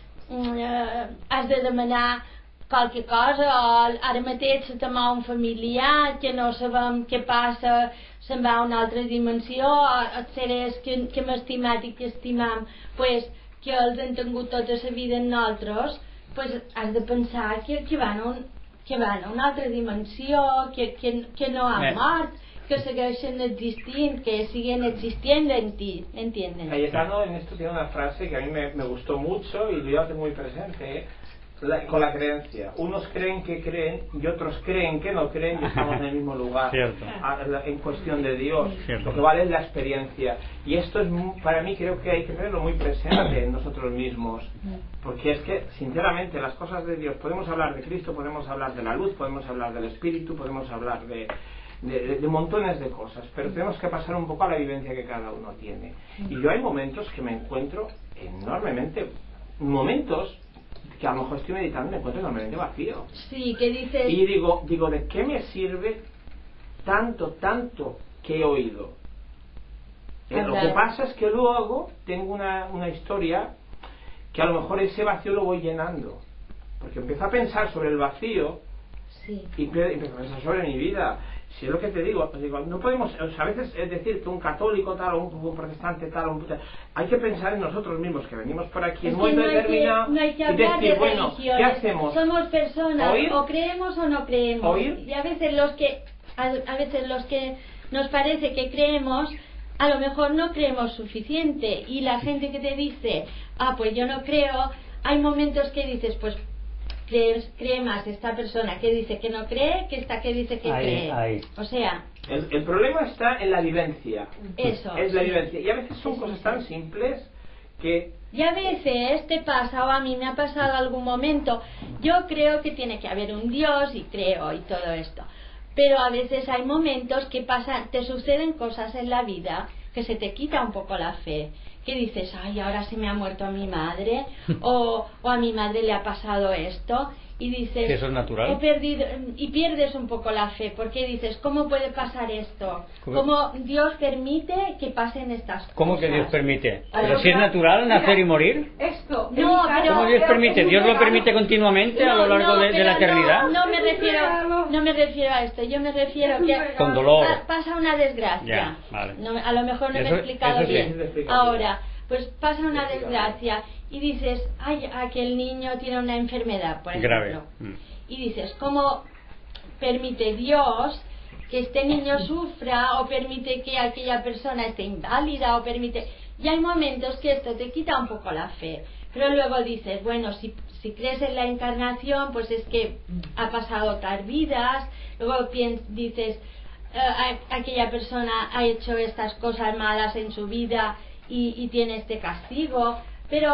has de demanar qualque cosa, o ara mateix se te mou un familiar que no sabem què passa, se'n va a una altra dimensió, els seres que hem estimat i que estimam, pues, que els han tingut tota la vida en nosaltres, pues, has de pensar que van a una altra dimensió, que no han mort, que segueixen existint, que siguen existiendo en ti, ¿entienden? Cayetano en esto tiene una frase que a mí me gustó mucho y yo la tengo muy presente, con la creencia. Unos creen que creen y otros creen que no creen y estamos en el mismo lugar. Cierto. En cuestión de Dios. Cierto. Lo que vale es la experiencia. Y esto es, para mí, creo que hay que tenerlo muy presente en nosotros mismos. Porque es que, sinceramente, las cosas de Dios, podemos hablar de Cristo, podemos hablar de la luz, podemos hablar del Espíritu, podemos hablar de montones de cosas, pero tenemos que pasar un poco a la vivencia que cada uno tiene. Y yo hay momentos que me encuentro enormemente, momentos que a lo mejor estoy meditando y me encuentro enormemente vacío. Sí, que dices... Y digo, ¿de qué me sirve tanto que he oído? Lo que pasa es que luego tengo una historia que a lo mejor ese vacío lo voy llenando, porque empiezo a pensar sobre el vacío. Sí. Y empiezo a pensar sobre mi vida. Si es lo que te digo, no podemos, o sea, a veces es decir que un católico tal o un protestante tal, hay que pensar en nosotros mismos, que venimos por aquí en un momento determinado no hay que y hablar decir, de bueno, ¿qué hacemos? Somos personas, ¿Oír? o creemos o no creemos. ¿Oír? Y a veces los que nos parece que creemos, a lo mejor no creemos suficiente, y la gente que te dice, pues yo no creo, hay momentos que dices, pues cree más esta persona que dice que no cree que esta que dice que cree. O sea, el problema está en la vivencia. Eso. Es la vivencia. Y a veces son cosas tan simples que... Y a veces te pasa, o a mí me ha pasado algún momento, yo creo que tiene que haber un Dios y creo y todo esto. Pero a veces hay momentos que te suceden cosas en la vida que se te quita un poco la fe. Que dices, ay, ahora se me ha muerto a mi madre, o a mi madre le ha pasado esto, y dices, que eso es natural. Y pierdes un poco la fe, porque dices, ¿cómo puede pasar esto? ¿Cómo Dios permite que pasen estas cosas? ¿Cómo que Dios permite? Pero si es natural nacer y morir. Esto, no, pero, ¿cómo Dios permite? ¿Dios lo permite continuamente a lo largo de la eternidad? No me refiero a esto, yo me refiero que con dolor pasa una desgracia. Ya, vale. A lo mejor no me he explicado bien. Sí. Ahora, pues pasa una desgracia y dices, ay, aquel niño tiene una enfermedad, por ejemplo. Grave. Y dices, ¿cómo permite Dios que este niño sufra, o permite que aquella persona esté inválida, o permite... Y hay momentos que esto te quita un poco la fe, pero luego dices, bueno, si crees en la encarnación, pues es que ha pasado otras vidas. Luego dices, aquella persona ha hecho estas cosas malas en su vida y tiene este castigo. Pero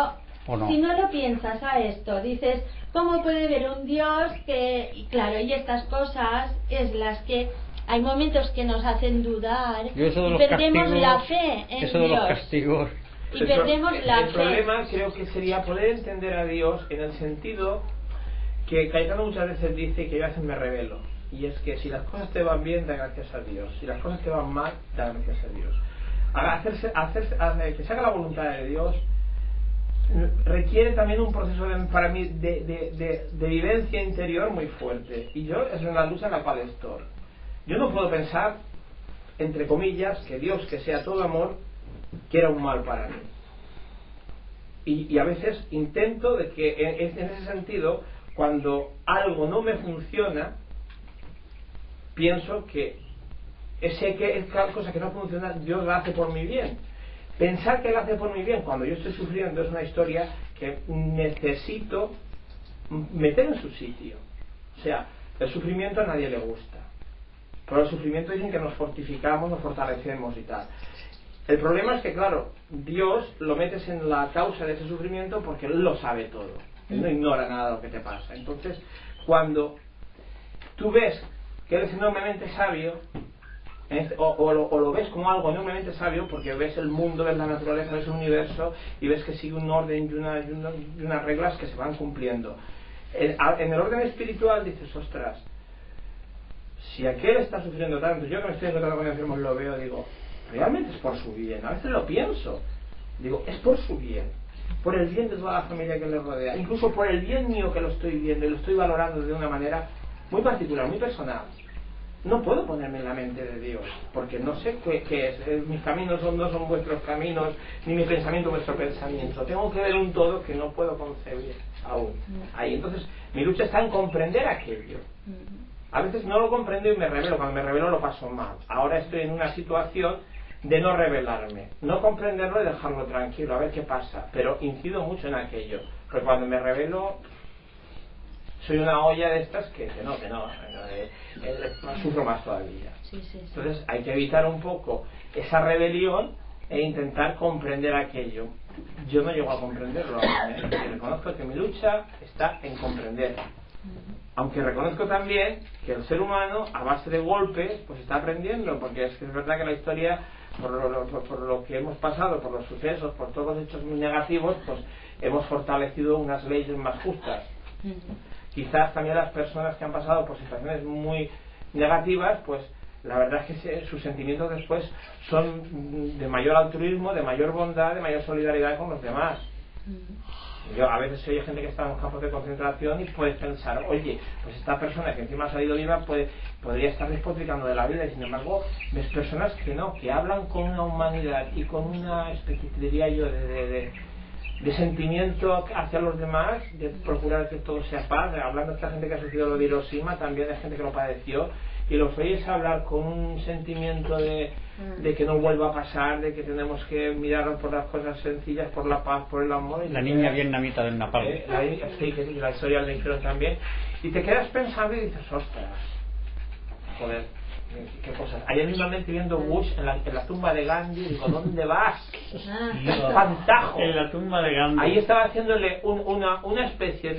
¿O no? Si no lo piensas a esto, dices, ¿cómo puede haber un Dios que, y claro, y estas cosas es las que hay momentos que nos hacen dudar Yo eso de y los perdemos castigos, la fe en eso de los Dios castigos. y perdemos la el fe. problema creo que sería poder entender a Dios en el sentido que Cayetano muchas veces dice que yo a veces me revelo, y es que si las cosas te van bien, da gracias a Dios, si las cosas te van mal, da gracias a Dios. Que se haga la voluntad de Dios requiere también un proceso para mí de vivencia interior muy fuerte, y yo es una lucha en la cual estoy. Yo no puedo pensar, entre comillas, que Dios, que sea todo amor, quiera un mal para mí, y a veces intento de que en ese sentido, cuando algo no me funciona, pienso que esa cosa que no funciona, Dios la hace por mi bien. Pensar que la hace por mi bien cuando yo estoy sufriendo es una historia que necesito meter en su sitio. O sea, el sufrimiento a nadie le gusta, pero el sufrimiento dicen que nos fortificamos, nos fortalecemos y tal. El problema es que, claro, Dios lo metes en la causa de ese sufrimiento porque Él lo sabe todo. Él no ignora nada de lo que te pasa. Entonces, cuando tú ves que eres enormemente sabio, o lo ves como algo enormemente sabio, porque ves el mundo, ves la naturaleza, ves el universo, y ves que sigue un orden y unas reglas que se van cumpliendo. En el orden espiritual dices, ostras, si aquel está sufriendo tanto, yo que me estoy encontrando con enfermos lo veo, digo, realmente es por su bien. A veces lo pienso, digo, es por su bien, por el bien de toda la familia que le rodea, incluso por el bien mío que lo estoy viendo y lo estoy valorando de una manera muy particular, muy personal. No puedo ponerme en la mente de Dios, porque no sé qué es. Mis caminos no son vuestros caminos, ni mi pensamiento vuestro pensamiento. Tengo que ver un todo que no puedo concebir aún. Ahí, entonces, mi lucha está en comprender aquello. A veces no lo comprendo y me revelo. Cuando me revelo lo paso mal. Ahora estoy en una situación de no revelarme, no comprenderlo y dejarlo tranquilo, a ver qué pasa. Pero incido mucho en aquello, porque cuando me revelo soy una olla de estas que no, sufro más todavía. Entonces hay que evitar un poco esa rebelión e intentar comprender aquello. Yo no llego a comprenderlo aún, y reconozco que mi lucha está en comprender. Aunque reconozco también que el ser humano, a base de golpes, pues está aprendiendo, porque es verdad que la historia, por lo que hemos pasado, por los sucesos, por todos los hechos muy negativos, pues hemos fortalecido unas leyes más justas. Quizás también las personas que han pasado por situaciones muy negativas, pues la verdad es que sus sentimientos después son de mayor altruismo, de mayor bondad, de mayor solidaridad con los demás. Yo a veces oye gente que está en los campos de concentración y puedes pensar, oye, pues esta persona que encima ha salido viva podría estar despotricando de la vida, y sin embargo ves personas que no, que hablan con una humanidad y con una especie, diría yo, de sentimiento hacia los demás, de procurar que todo sea paz. Hablando de esta gente que ha sufrido lo de Hiroshima, también hay gente que lo padeció, y los oyes hablar con un sentimiento de que no vuelva a pasar, de que tenemos que mirarnos por las cosas sencillas, por la paz, por el amor. La niña vietnamita del Napalm. Sí, que la historia del dijeron también, y te quedas pensando y dices, ostras, joder, qué cosas. Ayer mismamente viendo Bush en la tumba de Gandhi, digo, ¿dónde vas? ¡Espantajo! En la tumba de Gandhi. Ahí estaba haciéndole una especie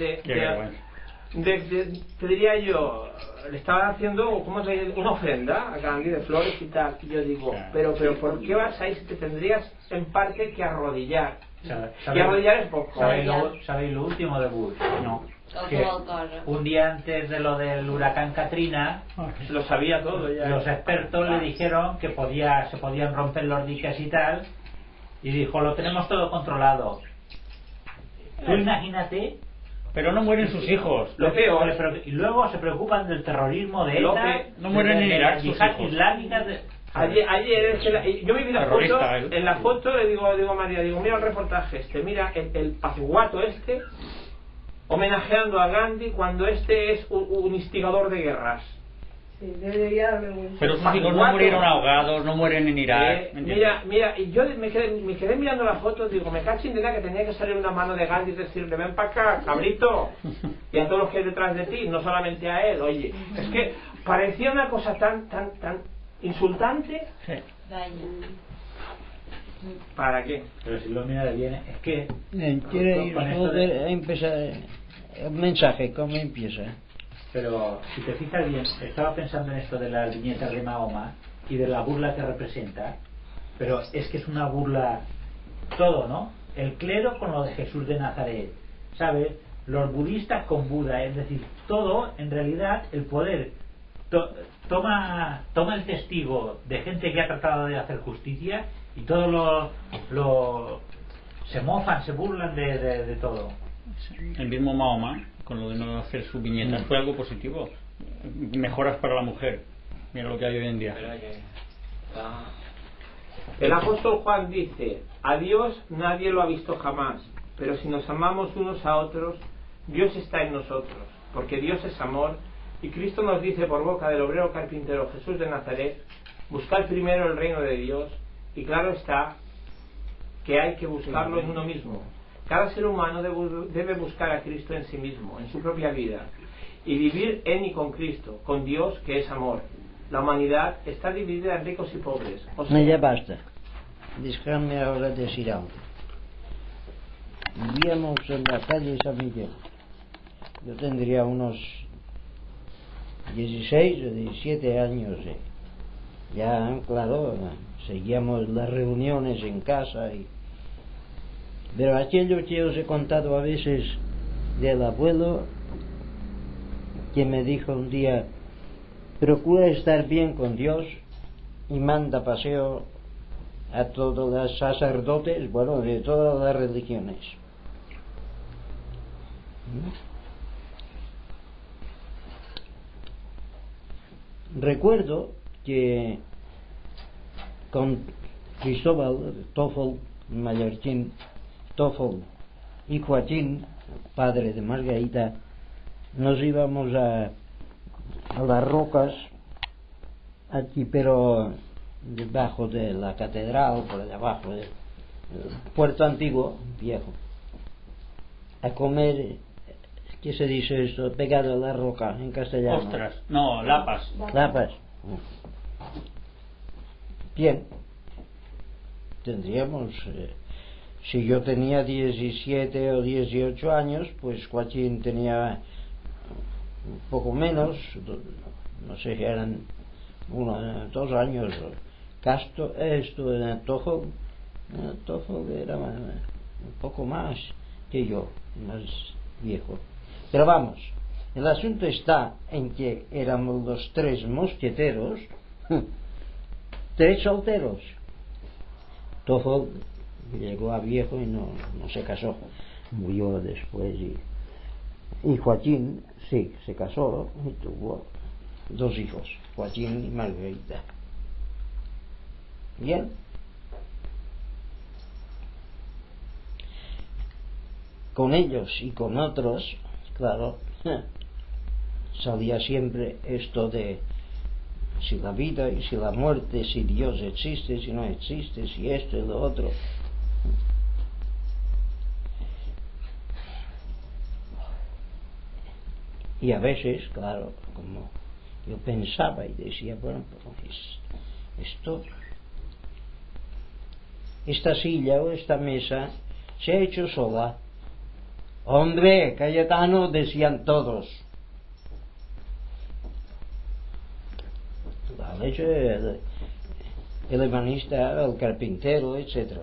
te diría yo, le estaban haciendo, ¿cómo se dice?, una ofrenda a Gandhi de flores y tal. Y yo digo, pero ¿por qué vas ahí si te tendrías en parte que arrodillar? Y arrodillar es poco. ¿Sabéis lo último de Bush? No. Que un día antes de lo del huracán Katrina, lo sabía todo ya. Los expertos le dijeron que se podían romper los diques y tal, y dijo, lo tenemos todo controlado. Tú imagínate. Pero no mueren sus hijos. Lo peor. Y luego se preocupan del terrorismo de ETA. No mueren en Irak sus sus hijos. Islámicas de... Ayer yo vi la foto, en la foto le digo a María, mira el reportaje mira el paciguato homenajeando a Gandhi cuando este es un instigador de guerras. Sí, debería darme un... Pero sus hijos no murieron ahogados, no mueren en Irak. Mira, y yo me quedé mirando la foto, digo, me cachín de nada que tenía que salir una mano de Gandhi y decirle, ven para acá, cabrito, y a todos los que hay detrás de ti, no solamente a él. Oye, es que parecía una cosa tan insultante. Sí. ¿Para qué? Pero si lo mira bien, es que Quiere con esto de- empezar el mensaje, ¿cómo empieza? Pero si te fijas bien, estaba pensando en esto de las viñetas de Mahoma y de la burla que representa, pero es que es una burla todo, ¿no? El clero con lo de Jesús de Nazaret, ¿sabes? Los budistas con Buda, es decir, todo, en realidad, el poder toma el testigo de gente que ha tratado de hacer justicia y todos se mofan, se burlan de todo. El mismo Mahoma, con lo de no hacer sus viñetas, fue algo positivo. Mejoras para la mujer. Mira lo que hay hoy en día. Espera que el apóstol Juan dice: a Dios nadie lo ha visto jamás, pero si nos amamos unos a otros, Dios está en nosotros, porque Dios es amor. Y Cristo nos dice por boca del obrero carpintero Jesús de Nazaret: buscar primero el reino de Dios. Y claro está que hay que buscarlo en uno mismo. Cada ser humano debe buscar a Cristo en sí mismo, en su propia vida, y vivir en y con Cristo, con Dios que es amor. La humanidad está dividida en ricos y pobres. O sea, No, ya basta. Déjame ahora decir algo. Vivíamos en la calle San Miguel. Yo tendría unos 16 o 17 años. Ya, claro, seguíamos las reuniones en casa. Pero aquello que os he contado a veces del abuelo, que me dijo un día: procura estar bien con Dios y manda paseo a todos los sacerdotes, bueno, de todas las religiones. Recuerdo que con Cristóbal, Toffel, mallorquín, Toffel y Joaquín, padre de Margarita, nos íbamos a las rocas, aquí, pero debajo de la catedral, por debajo del puerto antiguo, viejo, a comer. ¿Qué se dice esto? Pegado a la roca en castellano. Ostras, no, lapas. Lapas. Bien. Tendríamos, si yo tenía 17 o 18 años, pues Joaquín tenía un poco menos, no sé si eran 2 años. Castro, esto en Toffel era un poco más que yo, más viejo. Pero vamos, el asunto está en que éramos los 3 mosqueteros, 3 solteros. Toffel llegó a viejo y no se casó, murió después, y Joaquín sí se casó y tuvo 2 hijos, Joaquín y Margarita. Bien. Con ellos y con otros, claro, salía siempre esto de si la vida y si la muerte, si Dios existe, si no existe, si esto y lo otro. Y a veces, claro, como yo pensaba y decía, bueno, pues esta silla o esta mesa se ha hecho sola. Hombre, Cayetano, decían todos. La leche, el ebanista, el carpintero, etc.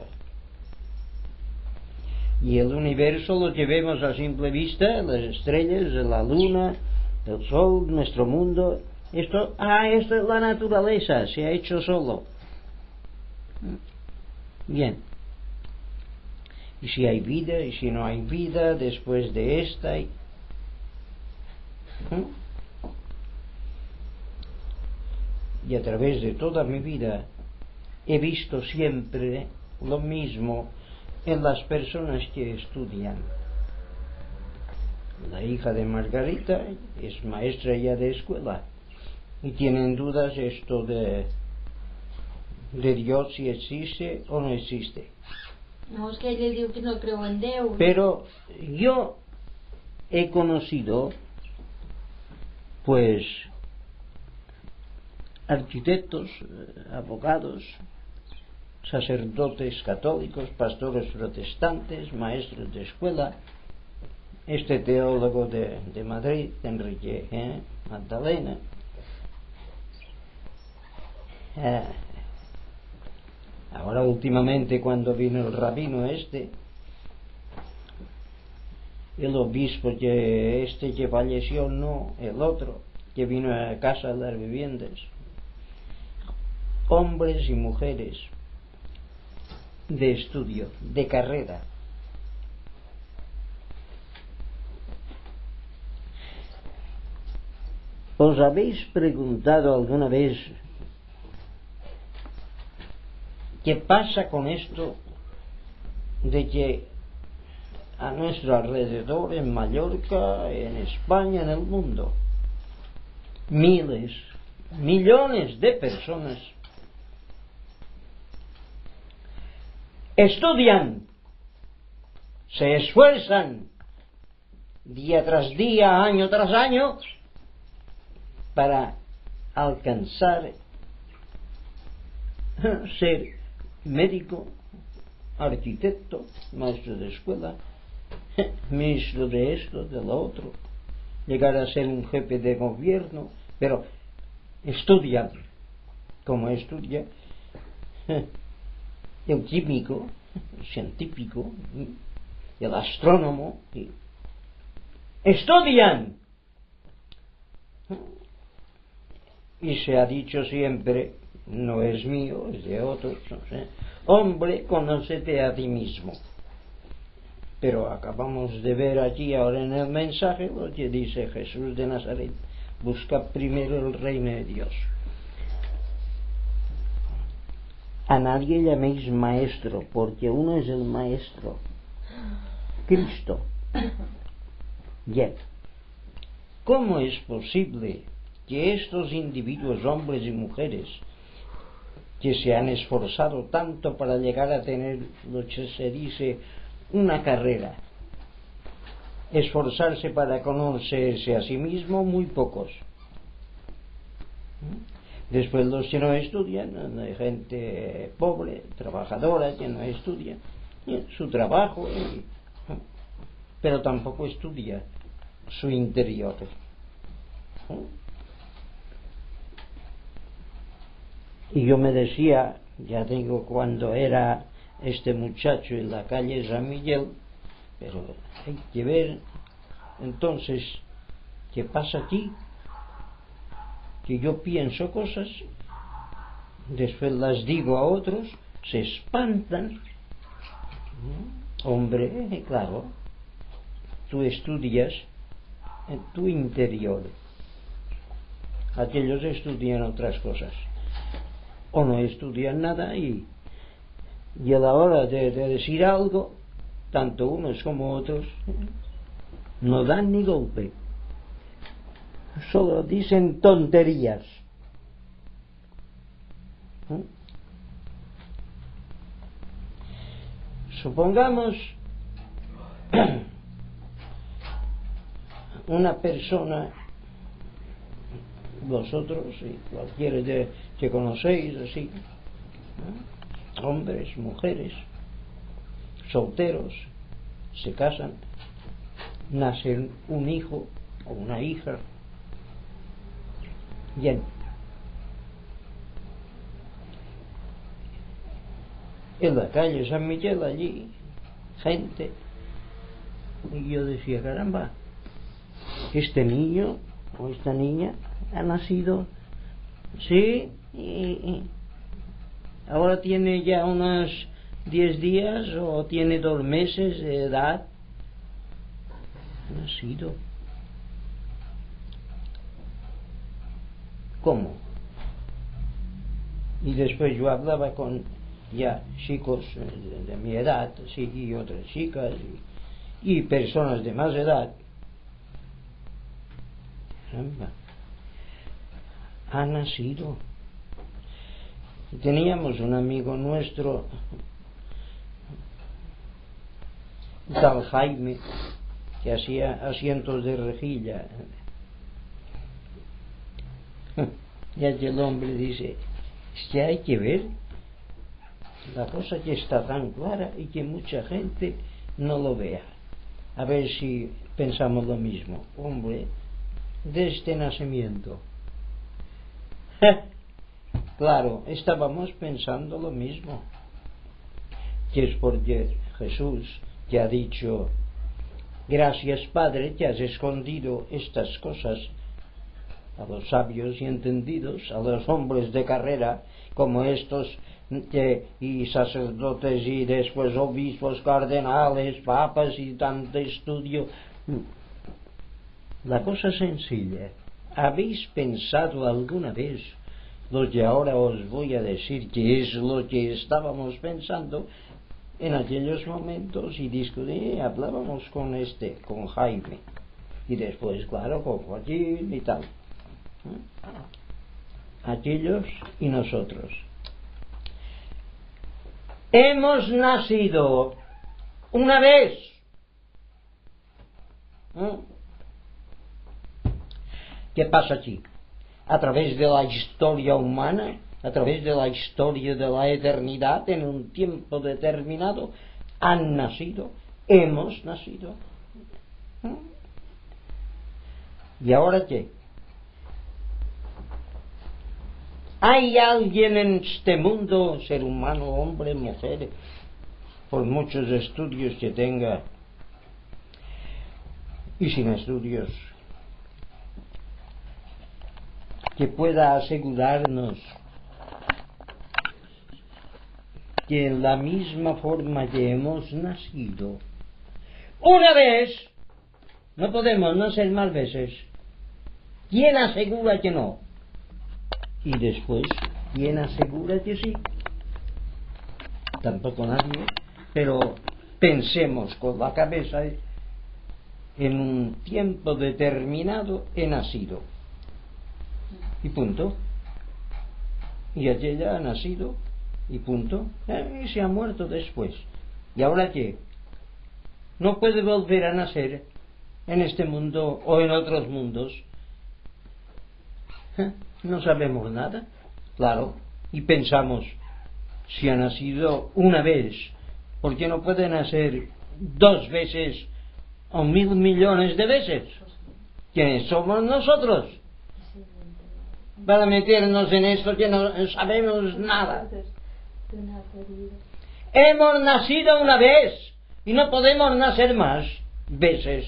Y el universo lo que vemos a simple vista, las estrellas, la luna, el sol, nuestro mundo, esto es la naturaleza, se ha hecho solo. Bien. Y si hay vida y si no hay vida después de esta. Y a través de toda mi vida he visto siempre lo mismo en las personas que estudian. La hija de Margarita es maestra ya de escuela y tienen dudas esto de Dios si existe o no existe. No, es que ell diu que no creu en Déu. Pero yo he conocido, pues, arquitectos, abogados, sacerdotes católicos, pastores protestantes, maestros de escuela, este teólogo de Madrid, Enrique Magdalena. Ahora últimamente, cuando vino el rabino el obispo que falleció, no, el otro que vino a casa a las viviendas, hombres y mujeres de estudio, de carrera. ¿Os habéis preguntado alguna vez qué pasa con esto de que a nuestro alrededor, en Mallorca, en España, en el mundo, miles, millones de personas estudian, se esfuerzan día tras día, año tras año, para alcanzar ser médico, arquitecto, maestro de escuela, ministro de esto, de lo otro, llegar a ser un jefe de gobierno, pero estudian como estudia el químico, el científico, el astrónomo, estudian. Y se ha dicho siempre, no es mío, es de otros, no sé, hombre, conócete a ti mismo. Pero acabamos de ver aquí ahora en el mensaje lo que dice Jesús de Nazaret: busca primero el reino de Dios. A nadie llaméis maestro, porque uno es el maestro, Cristo. Bien, ¿cómo es posible que estos individuos, hombres y mujeres, que se han esforzado tanto para llegar a tener lo que se dice una carrera, esforzarse para conocerse a sí mismo, muy pocos? Después los que no estudian, hay gente pobre, trabajadora, que no estudia su trabajo, pero tampoco estudia su interior. Y yo me decía, ya digo, cuando era este muchacho en la calle San Miguel, pero hay que ver entonces qué pasa aquí, que yo pienso cosas, después las digo a otros, se espantan. Hombre, claro, tú estudias en tu interior, aquellos estudian otras cosas o no estudian nada, y a la hora de decir algo, tanto unos como otros no dan ni golpe, solo dicen tonterías. Supongamos una persona, vosotros y cualquiera que conocéis así, hombres, mujeres, solteros, se casan, nace un hijo o una hija. Bien, en la calle San Miguel, allí, gente, y yo decía, caramba, este niño o esta niña ha nacido, sí, y ahora tiene ya unos 10 días o tiene 2 meses de edad, ha nacido. ¿Cómo? Y después yo hablaba con ya chicos de mi edad, sí, y otras chicas y personas de más edad. Ha nacido. Teníamos un amigo nuestro, tal Jaime, que hacía asientos de rejilla. Y aquel hombre dice, es que hay que ver La cosa que está tan clara y que mucha gente no lo vea. A ver si pensamos lo mismo. Hombre, desde nacimiento. Claro, estábamos pensando lo mismo. Que es porque Jesús que ha dicho: gracias, Padre, que has escondido estas cosas a los sabios y entendidos, a los hombres de carrera, como estos, y sacerdotes y después obispos, cardenales, papas y tanto estudio. La cosa sencilla. ¿Habéis pensado alguna vez lo que ahora os voy a decir, que es lo que estábamos pensando en aquellos momentos? Y hablábamos con Jaime, y después, claro, con Joaquín y tal. Aquellos y nosotros. Hemos nacido una vez. ¿Qué pasa aquí? A través de la historia humana, a través de la historia de la eternidad, en un tiempo determinado, han nacido, hemos nacido. ¿Y ahora qué? ¿Hay alguien en este mundo, ser humano, hombre, mujer, por muchos estudios que tenga y sin estudios, que pueda asegurarnos que en la misma forma que hemos nacido una vez, no podemos nacer más veces? ¿Quién asegura que no? Y después, ¿quién asegura que sí? Tampoco nadie. Pero pensemos con la cabeza: en un tiempo determinado he nacido. Y punto. Y aquella ha nacido. Y punto. Y se ha muerto después. ¿Y ahora qué? No puede volver a nacer en este mundo o en otros mundos. No sabemos nada. Claro. Y pensamos: si ha nacido una vez, ¿por qué no puede nacer 2 veces o 1.000 millones de veces? ¿Quiénes somos nosotros para meternos en esto que no sabemos nada? Hemos nacido una vez y no podemos nacer más veces.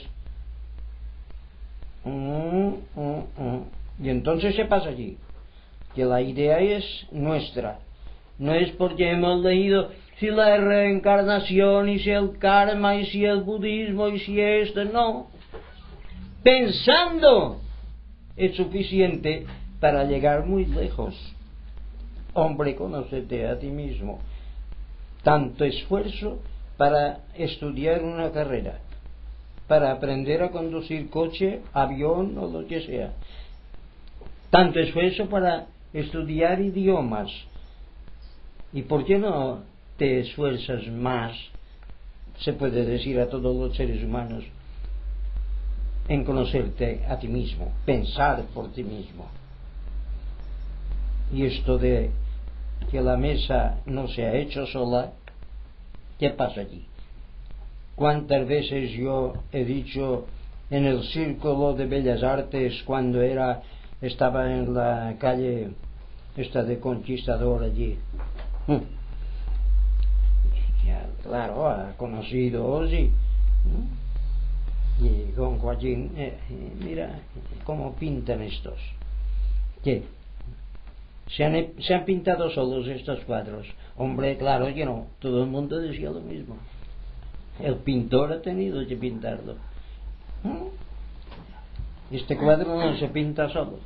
Y entonces, ¿qué pasa allí? Que la idea es nuestra. No es porque hemos leído si la reencarnación y si el karma y si el budismo y si esto, no. Pensando es suficiente para llegar muy lejos. Hombre, conócete a ti mismo. Tanto esfuerzo para estudiar una carrera, para aprender a conducir coche, avión o lo que sea. Tanto esfuerzo para estudiar idiomas. ¿Y por qué no te esfuerzas más, se puede decir a todos los seres humanos, en conocerte a ti mismo, pensar por ti mismo? Y esto de que la mesa no se ha hecho sola, ¿qué pasa allí? ¿Cuántas veces yo he dicho en el Círculo de Bellas Artes, cuando estaba en la calle esta de Conquistador allí? Ya, claro, ha conocido Ozzy, y con Joaquín, mira cómo pintan estos. ¿Qué? ¿Se han pintado solos estos cuadros? Hombre, claro que no, todo el mundo decía lo mismo. El pintor ha tenido que pintarlo. Este cuadro no se pinta solo.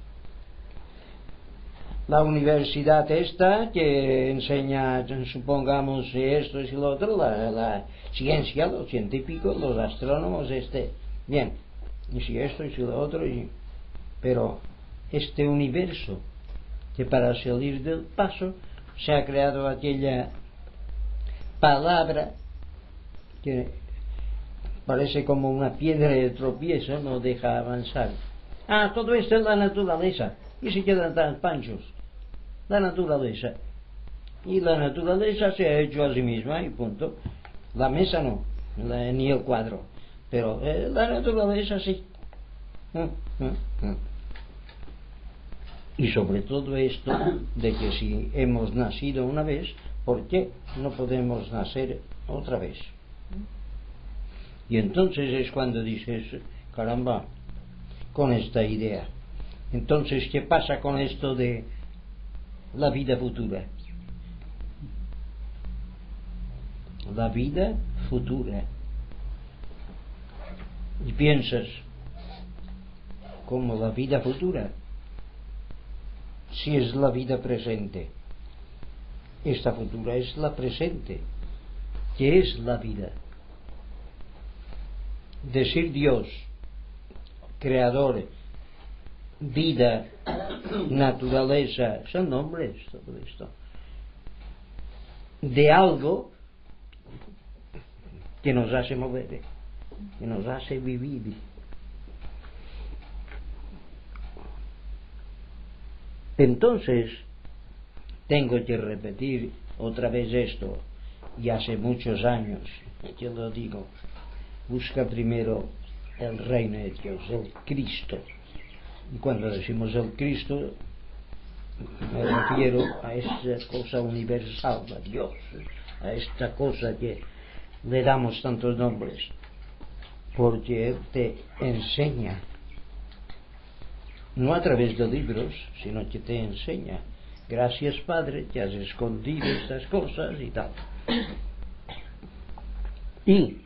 La universidad esta que enseña, supongamos, esto y lo otro, la ciencia, los científicos, los astrónomos, bien, y si esto y si lo otro, pero este universo que para salir del paso se ha creado aquella palabra que parece como una piedra de tropiezo, no deja avanzar. Todo esto es la naturaleza, y se quedan tan panchos. La naturaleza. Y la naturaleza se ha hecho a sí misma y punto. La mesa no, ni el cuadro, pero la naturaleza sí. Y sobre todo esto de que si hemos nacido una vez, ¿por qué no podemos nacer otra vez? Y entonces es cuando dices, caramba, con esta idea. Entonces, ¿qué pasa con esto de la vida futura? La vida futura. Y piensas, ¿cómo la vida futura? Si es la vida presente. Esta futura es la presente. ¿Qué es la vida? Decir Dios, creador, vida, naturaleza, son nombres, todo esto. De algo que nos hace mover, que nos hace vivir. Entonces, tengo que repetir otra vez esto, y hace muchos años que lo digo. Busca primero el reino de Dios, el Cristo. Y cuando decimos el Cristo, me refiero a esa cosa universal, a Dios, a esta cosa que le damos tantos nombres, porque Él te enseña, no a través de libros, sino que te enseña. Gracias, Padre, que has escondido estas cosas y tal. Y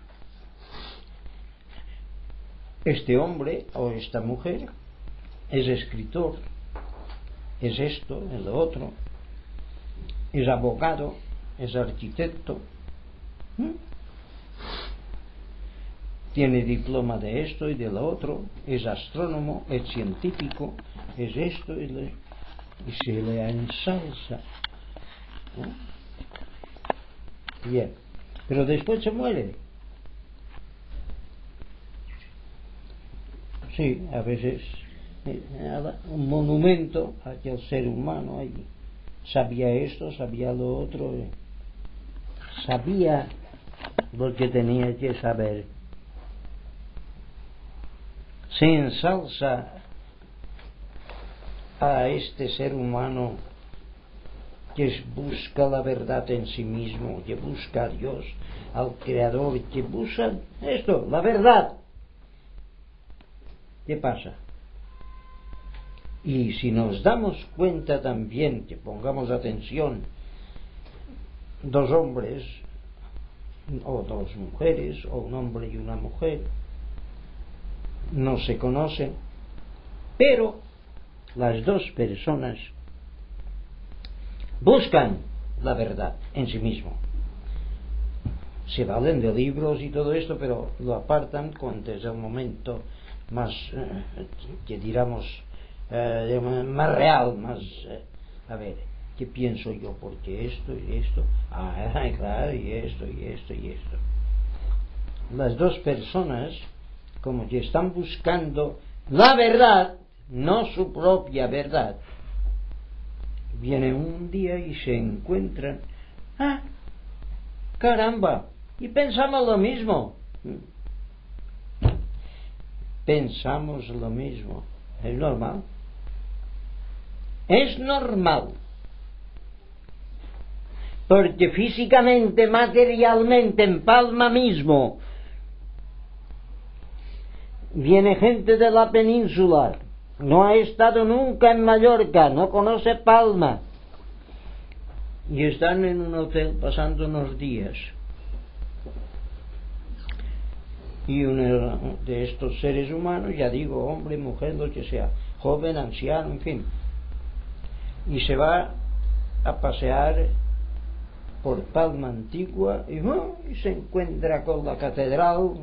este hombre o esta mujer es escritor, es esto, es lo otro, es abogado, es arquitecto, tiene diploma de esto y de lo otro, es astrónomo, es científico, es esto y se le ensalza. Bien, pero después se muere. Sí, a veces un monumento a aquel ser humano allí. Sabía esto, sabía lo otro, sabía lo que tenía que saber. Se ensalza a este ser humano que busca la verdad en sí mismo, que busca a Dios, al Creador, que busca esto, la verdad. ¿Qué pasa? Y si nos damos cuenta también, que pongamos atención, dos hombres o dos mujeres o un hombre y una mujer no se conocen, pero las dos personas buscan la verdad en sí mismo. Se valen de libros y todo esto, pero lo apartan cuando es el momento más, que diríamos, más real, más, a ver, ¿qué pienso yo? Porque esto y esto, claro, y esto y esto y esto. Las dos personas como que están buscando la verdad, no su propia verdad. Viene un día y se encuentran, caramba, y pensamos lo mismo. Pensamos lo mismo. Es normal. Es normal. Porque físicamente, materialmente, en Palma mismo, viene gente de la península, no ha estado nunca en Mallorca, no conoce Palma, y están en un hotel pasando unos días. Y uno de estos seres humanos, ya digo, hombre, mujer, lo que sea, joven, anciano, en fin, y se va a pasear por Palma Antigua y se encuentra con la catedral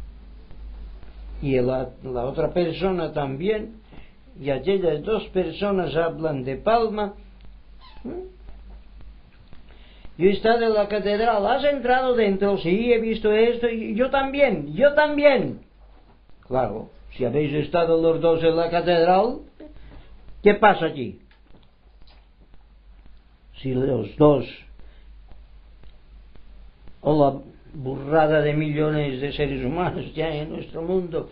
y la otra persona también, y aquellas dos personas hablan de Palma. Yo he estado en la catedral, ¿has entrado dentro? Sí, he visto esto, y yo también. Claro, si habéis estado los dos en la catedral, ¿qué pasa aquí? si los dos o la burrada de millones de seres humanos que hay en nuestro mundo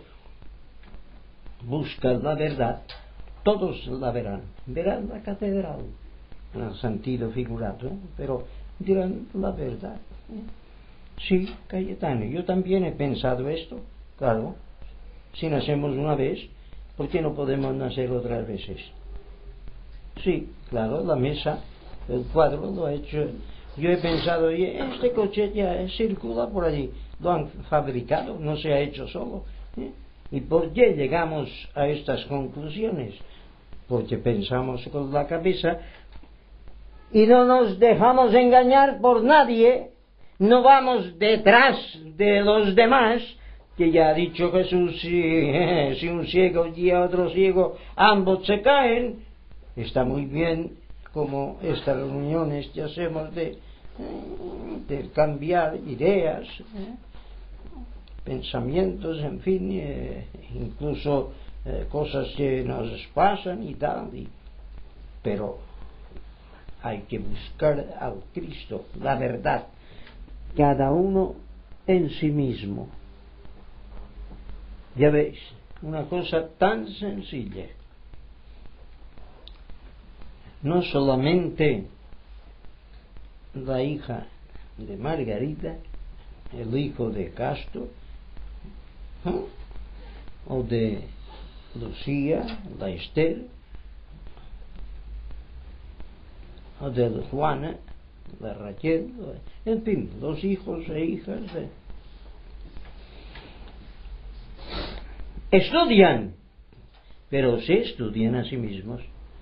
buscan la verdad, todos la verán la catedral en el sentido figurado, pero dirán la verdad. Sí, Cayetano, yo también he pensado esto. Claro, si nacemos una vez, ¿por qué no podemos nacer otras veces? Sí, claro, la mesa, el cuadro lo ha hecho. Yo he pensado, este coche ya circula por allí, lo han fabricado, no se ha hecho solo. ¿Y por qué llegamos a estas conclusiones? Porque pensamos con la cabeza y no nos dejamos engañar por nadie, no vamos detrás de los demás, que ya ha dicho Jesús, si un ciego guía a otro ciego, ambos se caen. Está muy bien como estas reuniones que hacemos de cambiar ideas, pensamientos, en fin, incluso cosas que nos pasan y tal, pero hay que buscar al Cristo, la verdad, cada uno en sí mismo. Ya veis, una cosa tan sencilla. No solamente la hija de Margarita, el hijo de Castro, o de Lucía, la Esther, o de Juana, la Raquel, en fin, los hijos e hijas estudian, pero se estudian a sí mismos.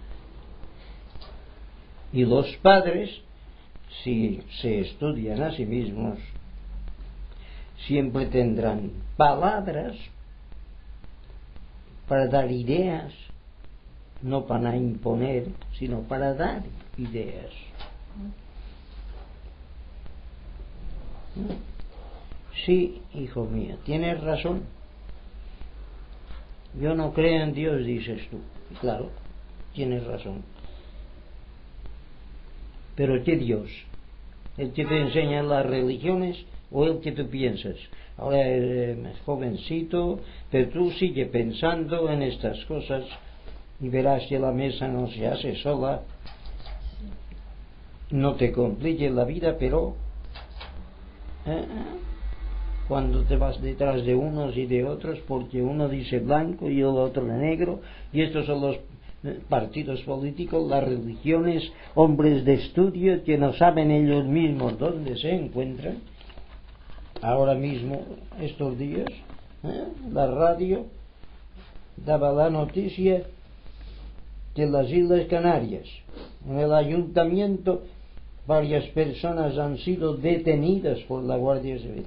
Y los padres, si se estudian a sí mismos, siempre tendrán palabras para dar ideas, no para imponer, sino para dar ideas. Sí, hijo mío, tienes razón. Yo no creo en Dios, dices tú. Claro, tienes razón. Pero ¿qué Dios? ¿El que te enseña las religiones o el que tú piensas? Ahora eres jovencito, pero tú sigue pensando en estas cosas y verás que la mesa no se hace sola. No te complique la vida, pero cuando te vas detrás de unos y de otros, porque uno dice blanco y el otro negro, y estos son los partidos políticos, las religiones, hombres de estudio que no saben ellos mismos dónde se encuentran. Ahora mismo, estos días, la radio daba la noticia que en las Islas Canarias, en el ayuntamiento, varias personas han sido detenidas por la Guardia Civil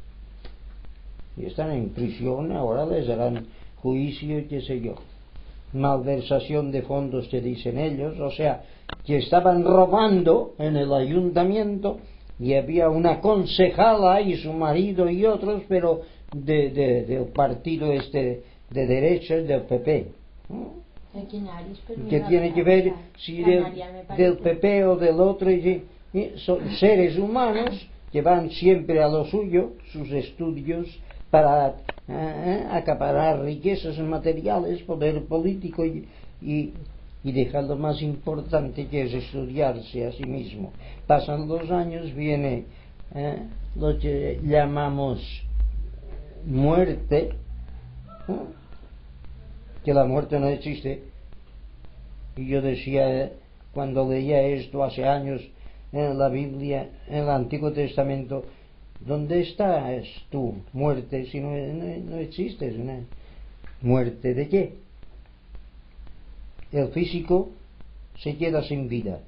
y están en prisión. Ahora les harán juicio, qué sé yo, malversación de fondos que dicen ellos, o sea, que estaban robando en el ayuntamiento, y había una concejala y su marido y otros, pero del partido de derechas, del PP, ¿no? Que tiene que ver si del PP o del otro, y son seres humanos que van siempre a lo suyo, sus estudios, para acaparar riquezas materiales, poder político, y dejar lo más importante, que es estudiarse a sí mismo. Pasan los años, viene lo que llamamos muerte, que la muerte no existe. Y yo decía, cuando leía esto hace años en la Biblia, en el Antiguo Testamento, ¿dónde estás tú, muerte, si no existes? ¿No? ¿Muerte de qué? El físico se queda sin vida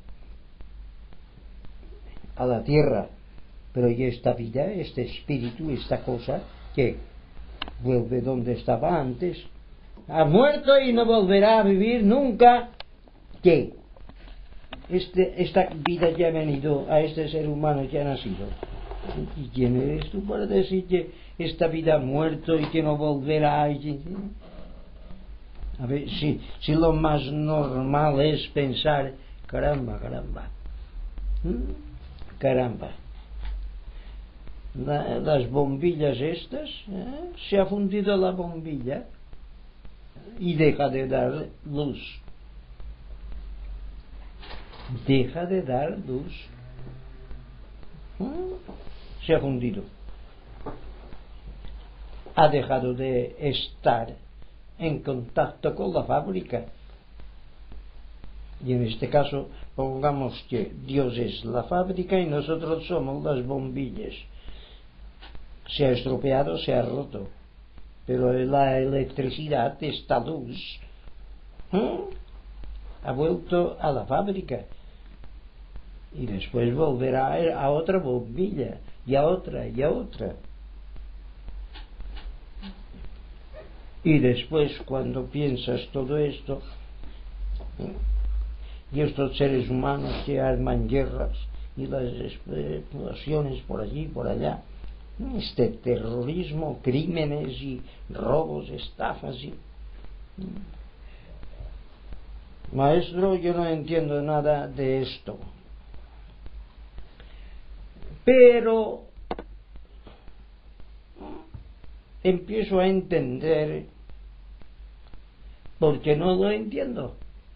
a la tierra, pero ¿y esta vida, este espíritu, esta cosa, que vuelve donde estaba antes? Ha muerto y no volverá a vivir nunca. ¿Qué? Esta vida que ha venido a este ser humano que ha nacido, ¿y quién eres tú para decir que esta vida ha muerto y que no volverá? A ver, si lo más normal es pensar, caramba, Caramba, las bombillas estas, se ha fundido la bombilla y deja de dar luz. Deja de dar luz. Se ha fundido. Ha dejado de estar en contacto con la fábrica. Y en este caso, pongamos que Dios es la fábrica y nosotros somos las bombillas. Se ha estropeado, se ha roto. Pero la electricidad, esta luz, ha vuelto a la fábrica. Y después volverá a otra bombilla, y a otra, y a otra. Y después, cuando piensas todo esto, y estos seres humanos que arman guerras, y las explosiones por allí, por allá, este terrorismo, crímenes y robos, estafas y... Maestro, yo no entiendo nada de esto, pero empiezo a entender porque no lo entiendo.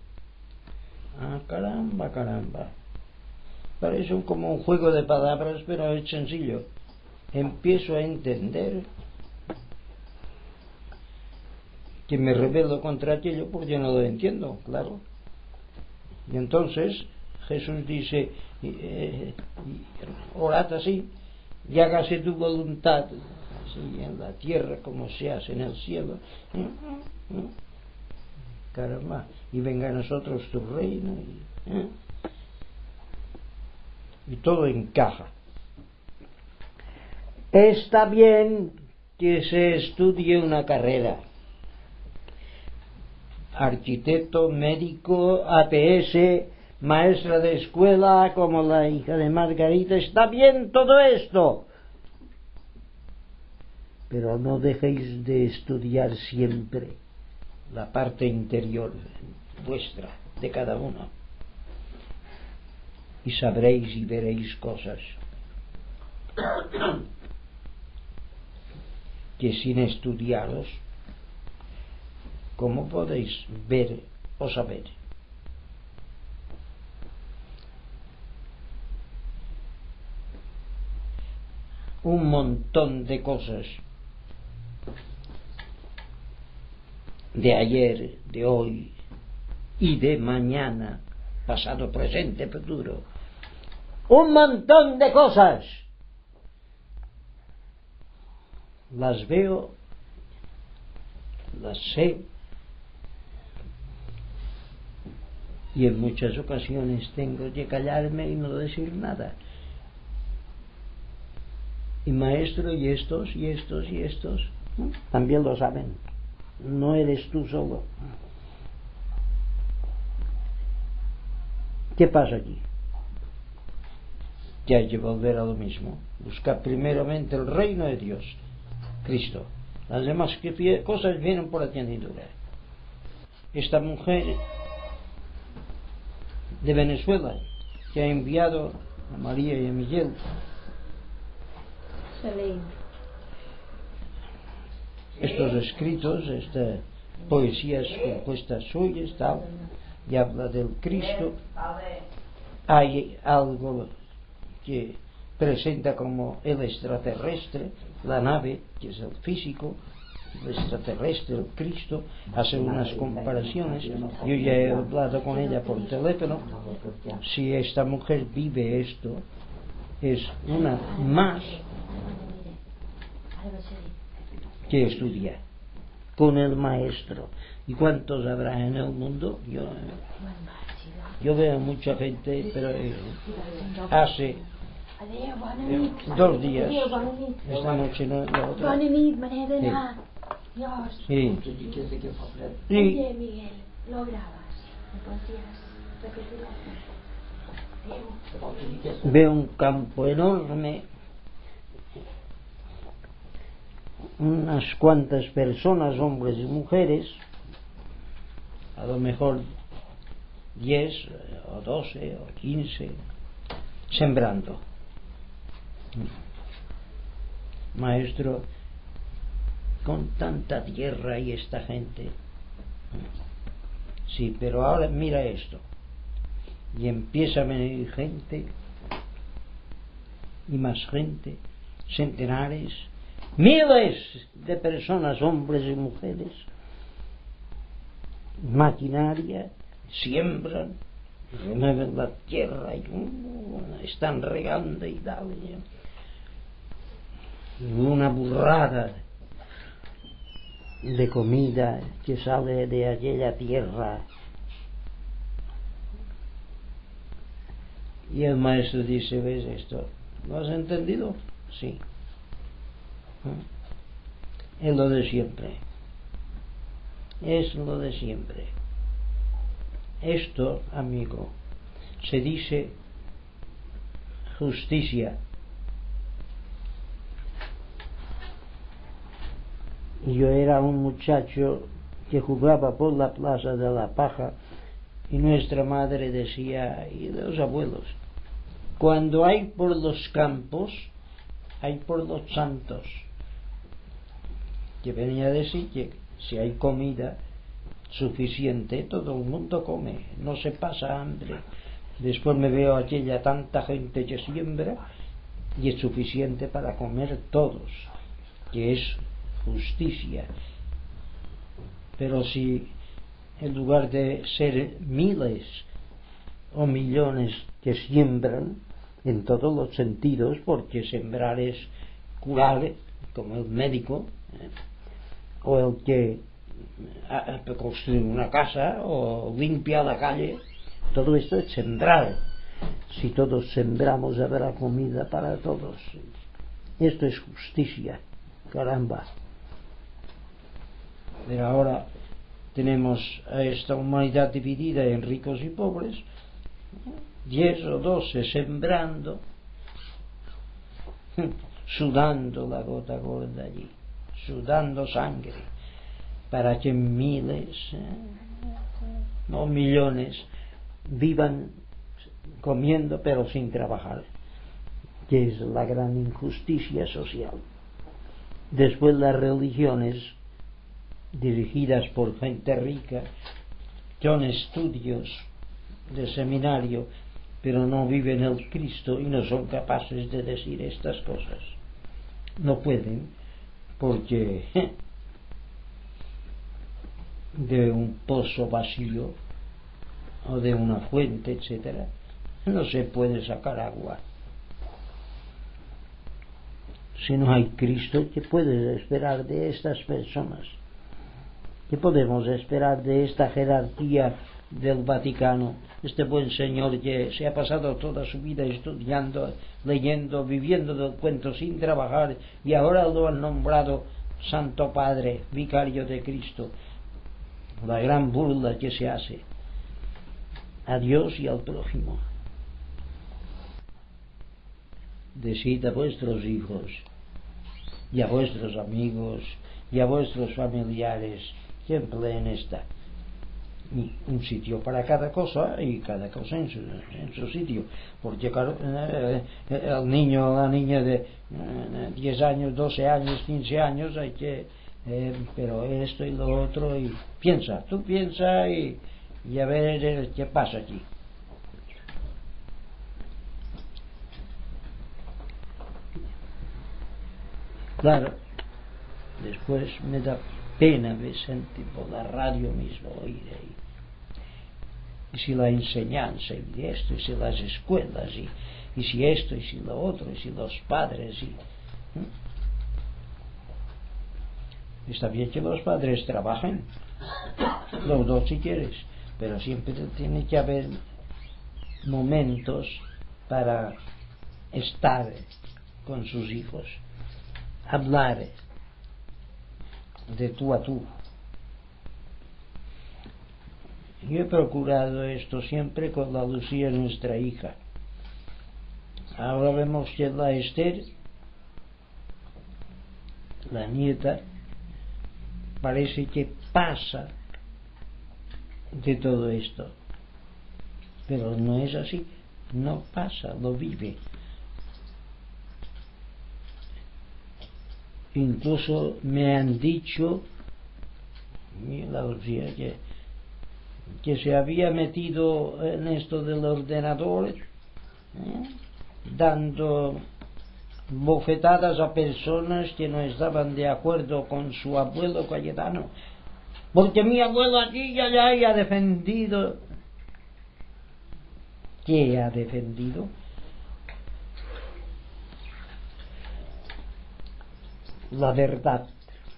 Caramba, caramba, parece como un juego de palabras, pero es sencillo. Empiezo a entender que me rebelo contra aquello porque no lo entiendo, claro. Y entonces Jesús dice, orad así, y hágase tu voluntad, así en la tierra como se hace en el cielo. Caramba, y venga a nosotros tu reino, y todo encaja. Está bien que se estudie una carrera, arquitecto, médico, APS, maestra de escuela como la hija de Margarita, está bien todo esto, pero no dejéis de estudiar siempre la parte interior vuestra, de cada uno, y sabréis y veréis cosas que sin estudiaros, ¿cómo podéis ver o saber? Un montón de cosas de ayer, de hoy y de mañana, pasado, presente, futuro. Un montón de cosas. Las veo, las sé, y en muchas ocasiones tengo que callarme y no decir nada. Y maestro, y estos, y estos, y estos, también lo saben. No eres tú solo. ¿Qué pasa aquí? Que hay que volver a lo mismo. Buscar primeramente el reino de Dios, Cristo. Las demás cosas vienen por añadidura. Esta mujer de Venezuela que ha enviado a María y a Miguel estos escritos, estas poesías compuestas suyas, tal, y habla del Cristo. Hay algo que presenta como el extraterrestre, la nave, que es el físico, el extraterrestre, el Cristo, hace unas comparaciones. Yo ya he hablado con ella por teléfono. Si esta mujer vive esto, es una más que estudia con el maestro. ¿Y cuántos habrá en el mundo? Yo veo mucha gente, pero hace 2 días, esta noche no, la otra. Sí. Oye, Miguel, lo grabas. ¿Me podrías repetirlo? Veo un campo enorme, unas cuantas personas, hombres y mujeres, a lo mejor 10 o 12 o 15, sembrando. Maestro, con tanta tierra y esta gente. Sí, pero ahora mira esto. Y empieza a venir gente, y más gente, centenares, miles de personas, hombres y mujeres, maquinaria, siembran, remueven la tierra y están regando y tal. Una burrada de comida que sale de aquella tierra. Y el maestro dice, ¿ves esto? ¿Lo has entendido? Sí. Es lo de siempre. Es lo de siempre. Esto, amigo, se dice justicia. Yo era un muchacho que jugaba por la plaza de la Paja y nuestra madre decía, y los abuelos, cuando hay por los campos, hay por los santos. Que venía a decir que si hay comida suficiente, todo el mundo come, no se pasa hambre. Después me veo aquella tanta gente que siembra y es suficiente para comer todos, que es justicia. Pero si en lugar de ser miles o millones que siembran en todos los sentidos, porque sembrar es curar, como el médico, o el que construye una casa o limpia la calle, todo esto es sembrar. Si todos sembramos habrá comida para todos. Esto es justicia, caramba. Pero ahora tenemos a esta humanidad dividida en ricos y pobres, 10 o 12 sembrando, sudando la gota gorda allí, sudando sangre, para que miles, no millones, vivan comiendo pero sin trabajar, que es la gran injusticia social. Después las religiones dirigidas por gente rica son estudios de seminario, pero no viven el Cristo y no son capaces de decir estas cosas. No pueden, porque de un pozo vacío o de una fuente, etcétera, no se puede sacar agua. Si no hay Cristo, ¿qué puedes esperar de estas personas? ¿Qué podemos esperar de esta jerarquía del Vaticano? Este buen señor que se ha pasado toda su vida estudiando, leyendo, viviendo del cuento sin trabajar, y ahora lo han nombrado Santo Padre, vicario de Cristo. La gran burla que se hace a Dios y al prójimo. Decid a vuestros hijos y a vuestros amigos y a vuestros familiares que empleen un sitio para cada cosa, y cada cosa en su sitio, porque claro, el niño o la niña de 10 años, 12 años, 15 años hay que pero esto y lo otro, y tú piensa y a ver qué pasa aquí. Claro, después me da pena sentir por la radio mismo oír ahí. Y si la enseñanza y esto, y si las escuelas, y si esto, y si lo otro, y si los padres, está bien que los padres trabajen, los dos si quieres, pero siempre tiene que haber momentos para estar con sus hijos, hablar de tú a tú. Yo he procurado esto siempre con la Lucía, nuestra hija. Ahora vemos que la Esther, la nieta, parece que pasa de todo esto, pero no es así. no pasa, lo vive. Incluso me han dicho, mira, o sea, que se había metido en esto del ordenador, dando bofetadas a personas que no estaban de acuerdo con su abuelo Cayetano, porque mi abuelo aquí y allá y ha defendido. ¿Qué ha defendido? La verdad.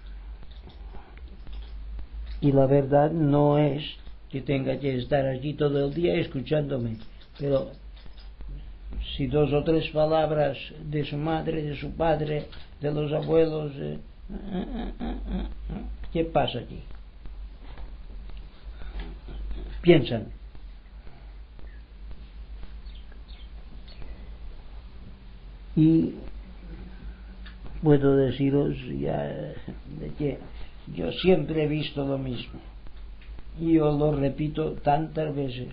Y la verdad no es que tenga que estar allí todo el día escuchándome, pero si 2 o 3 palabras de su madre, de su padre, de los abuelos, ¿qué pasa aquí? Piensan. Y puedo deciros ya de que yo siempre he visto lo mismo, y yo lo repito tantas veces: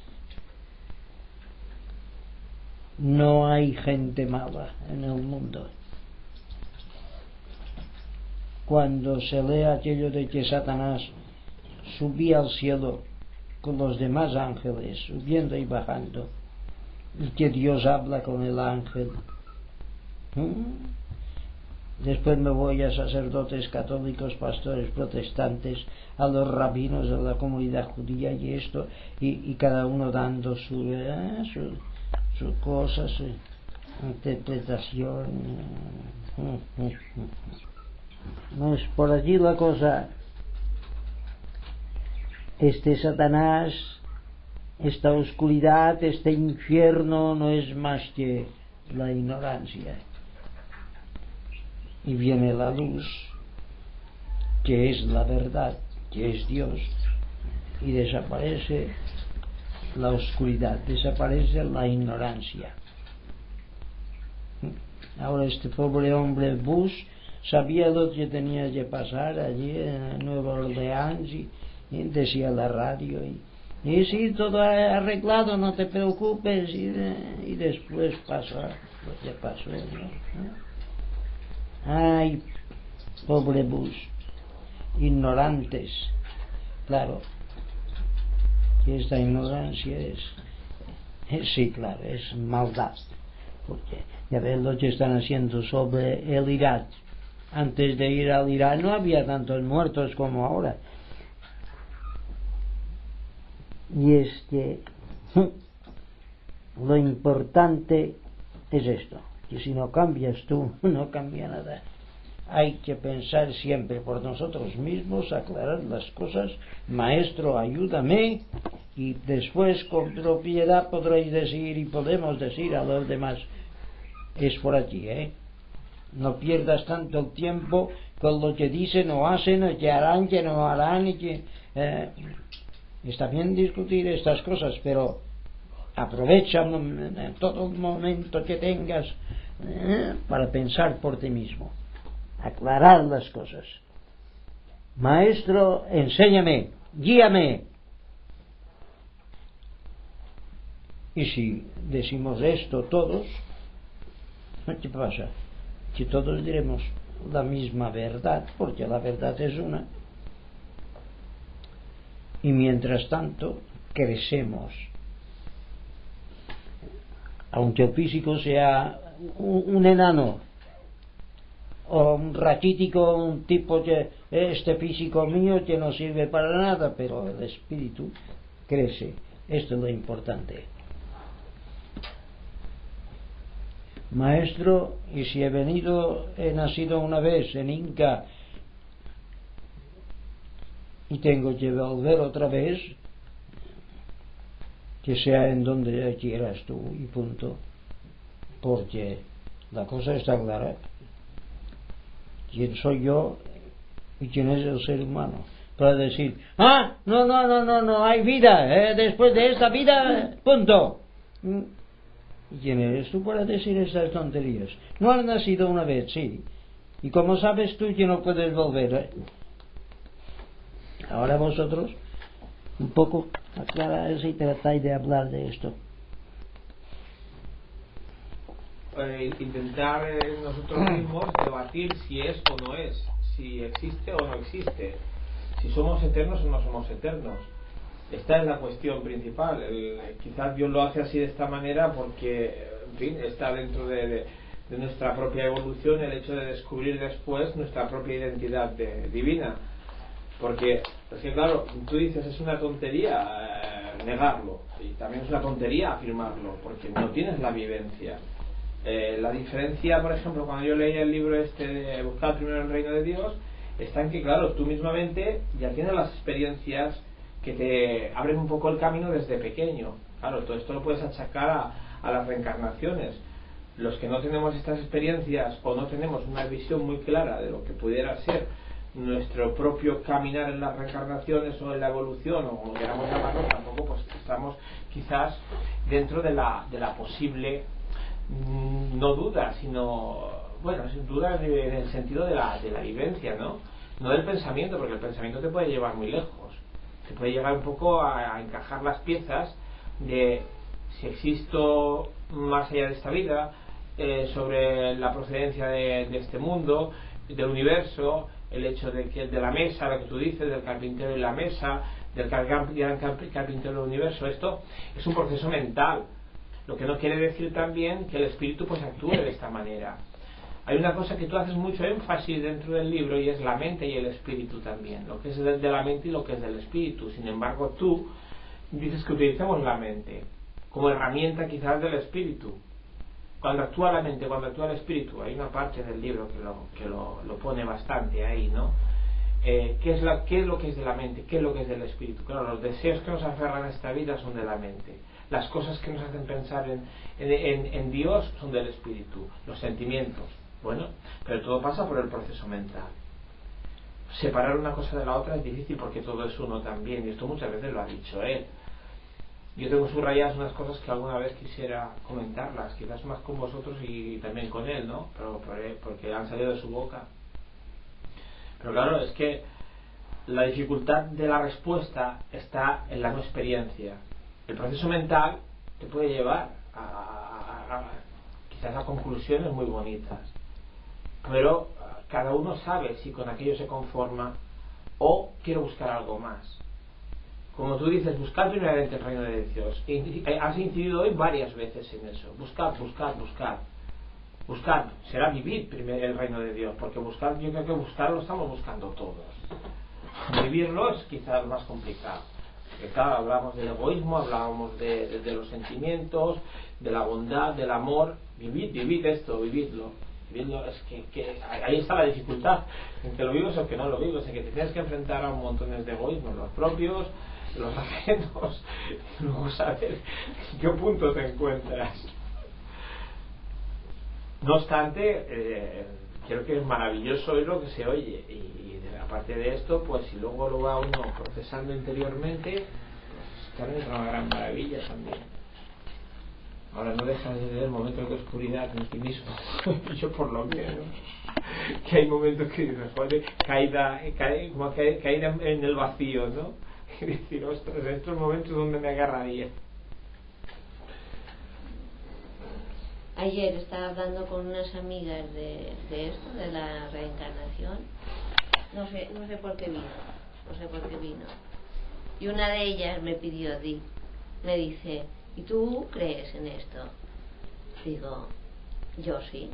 no hay gente mala en el mundo. Cuando se lee aquello de que Satanás subía al cielo con los demás ángeles, subiendo y bajando, y que Dios habla con el ángel, después me voy a sacerdotes católicos, pastores protestantes, a los rabinos de la comunidad judía y esto, y cada uno dando su cosa, su interpretación. No es por allí la cosa. Este Satanás, esta oscuridad, este infierno no es más que la ignorancia. Y viene la luz, que es la verdad, que es Dios, y desaparece la oscuridad, desaparece la ignorancia. Ahora este pobre hombre Bush sabía lo que tenía que pasar allí en Nueva Orleans, y decía la radio, y sí, todo arreglado, no te preocupes, y después pasó lo que pasó, ¿no? Ay, pobre Bush, ignorantes. Claro, que esta ignorancia es sí, claro, es maldad, porque ya ves lo que están haciendo sobre el Irak. Antes de ir al Irak no había tantos muertos como ahora. Y es que lo importante es esto, que si no cambias tú, no cambia nada. Hay que pensar siempre por nosotros mismos, aclarar las cosas. Maestro, ayúdame, y después con propiedad podréis decir, y podemos decir a los demás: es por aquí, no pierdas tanto el tiempo con lo que dicen o hacen, o que harán, que no harán, y que está bien discutir estas cosas, pero aprovecha en todo momento que tengas para pensar por ti mismo, aclarar las cosas. Maestro, enséñame, guíame. Y si decimos esto todos, ¿qué pasa? Que todos diremos la misma verdad, porque la verdad es una. Y mientras tanto crecemos, aunque el físico sea un enano o un raquítico, un tipo que este físico mío que no sirve para nada, pero el espíritu crece. Esto es lo importante. Maestro, y si he nacido una vez en Inca y tengo que volver otra vez, que sea en donde quieras tú, y punto, porque la cosa está clara: quién soy yo y quién es el ser humano, para decir: no hay vida después de esta vida, punto. ¿Y quién eres tú para decir esas tonterías? No has nacido una vez, sí, y cómo sabes tú que no puedes volver, Ahora vosotros un poco aclaráis y tratáis de hablar de esto. intentar nosotros mismos debatir si es o no es, si existe o no existe, si somos eternos o no somos eternos. Esta es la cuestión principal. Quizás Dios lo hace así de esta manera porque, en fin, está dentro de nuestra propia evolución el hecho de descubrir después nuestra propia identidad divina. Porque, es que claro, tú dices, es una tontería negarlo, y también es una tontería afirmarlo, porque no tienes la vivencia. La diferencia, por ejemplo, cuando yo leía el libro este de Buscar primero el reino de Dios, está en que, claro, tú mismamente ya tienes las experiencias que te abren un poco el camino desde pequeño. Claro, todo esto lo puedes achacar a las reencarnaciones. Los que no tenemos estas experiencias o no tenemos una visión muy clara de lo que pudiera ser nuestro propio caminar en las reencarnaciones o en la evolución, o como queramos llamarlo, tampoco pues estamos quizás dentro de la posible, no duda, sino, bueno, sin duda en el sentido de la vivencia, ¿no? No del pensamiento, porque el pensamiento te puede llevar muy lejos, te puede llegar un poco a encajar las piezas de si existo más allá de esta vida, sobre la procedencia de este mundo, del universo, el hecho de que de la mesa, lo que tú dices, del carpintero y la mesa, del gran carpintero del universo. Esto es un proceso mental, lo que no quiere decir también que el espíritu pues actúe de esta manera. Hay una cosa que tú haces mucho énfasis dentro del libro, y es la mente y el espíritu también, lo que es de la mente y lo que es del espíritu. Sin embargo, tú dices que utilizamos la mente como herramienta quizás del espíritu. Cuando actúa la mente, cuando actúa el espíritu, hay una parte del libro que lo pone bastante ahí, ¿no? ¿Qué es lo que es de la mente? ¿Qué es lo que es del espíritu? Claro, los deseos que nos aferran a esta vida son de la mente. Las cosas que nos hacen pensar en Dios son del espíritu. Los sentimientos, bueno, pero todo pasa por el proceso mental. Separar una cosa de la otra es difícil porque todo es uno también, y esto muchas veces lo ha dicho él. Yo tengo subrayadas unas cosas que alguna vez quisiera comentarlas, quizás más con vosotros y también con él, ¿no? Pero porque han salido de su boca. Pero claro, es que la dificultad de la respuesta está en la no experiencia. El proceso mental te puede llevar quizás a conclusiones muy bonitas, pero cada uno sabe si con aquello se conforma o quiere buscar algo más. Como tú dices, buscar primeramente el reino de Dios. Has incidido hoy varias veces en eso. Buscar. Buscar será vivir primero el reino de Dios, porque buscar, yo creo que buscar lo estamos buscando todos. Vivirlo es quizás más complicado. Porque claro, hablamos del egoísmo, hablábamos de los sentimientos, de la bondad, del amor. Vivid esto, vividlo. Es que ahí está la dificultad, en que lo vives o que no lo vives, en que te tienes que enfrentar a un montón de egoísmos, los propios, los ajenos, y luego saber en qué punto te encuentras. No obstante, creo que es maravilloso oír lo que se oye, y aparte de esto, pues si luego lo va uno procesando interiormente, pues también es una gran maravilla también. Ahora no dejas de tener momentos de oscuridad en ti mismo. Yo por lo menos, que hay momentos que dices, joder, caída en el vacío, ¿no? Y decir, ostras, en estos momentos donde me agarraría. Ayer estaba hablando con unas amigas de esto, de la reencarnación. No sé por qué vino. Y una de ellas me dice, ¿y tú crees en esto? Digo, yo sí.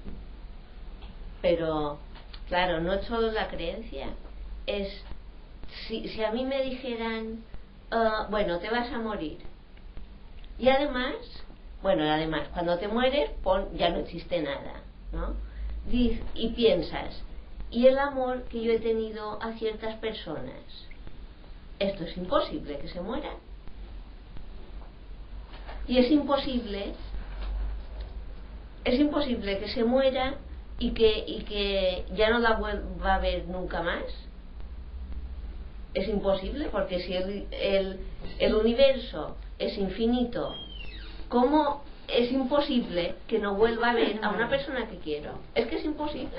Pero, claro, no es solo la creencia. Es, si a mí me dijeran, bueno, te vas a morir. Y además, cuando te mueres, ya no existe nada, ¿no? Y piensas, ¿y el amor que yo he tenido a ciertas personas? Esto es imposible que se mueran. Y es imposible que se muera y que ya no la vuelva a ver nunca más. Es imposible, porque si el universo es infinito, ¿cómo es imposible que no vuelva a ver a una persona que quiero? Es que es imposible.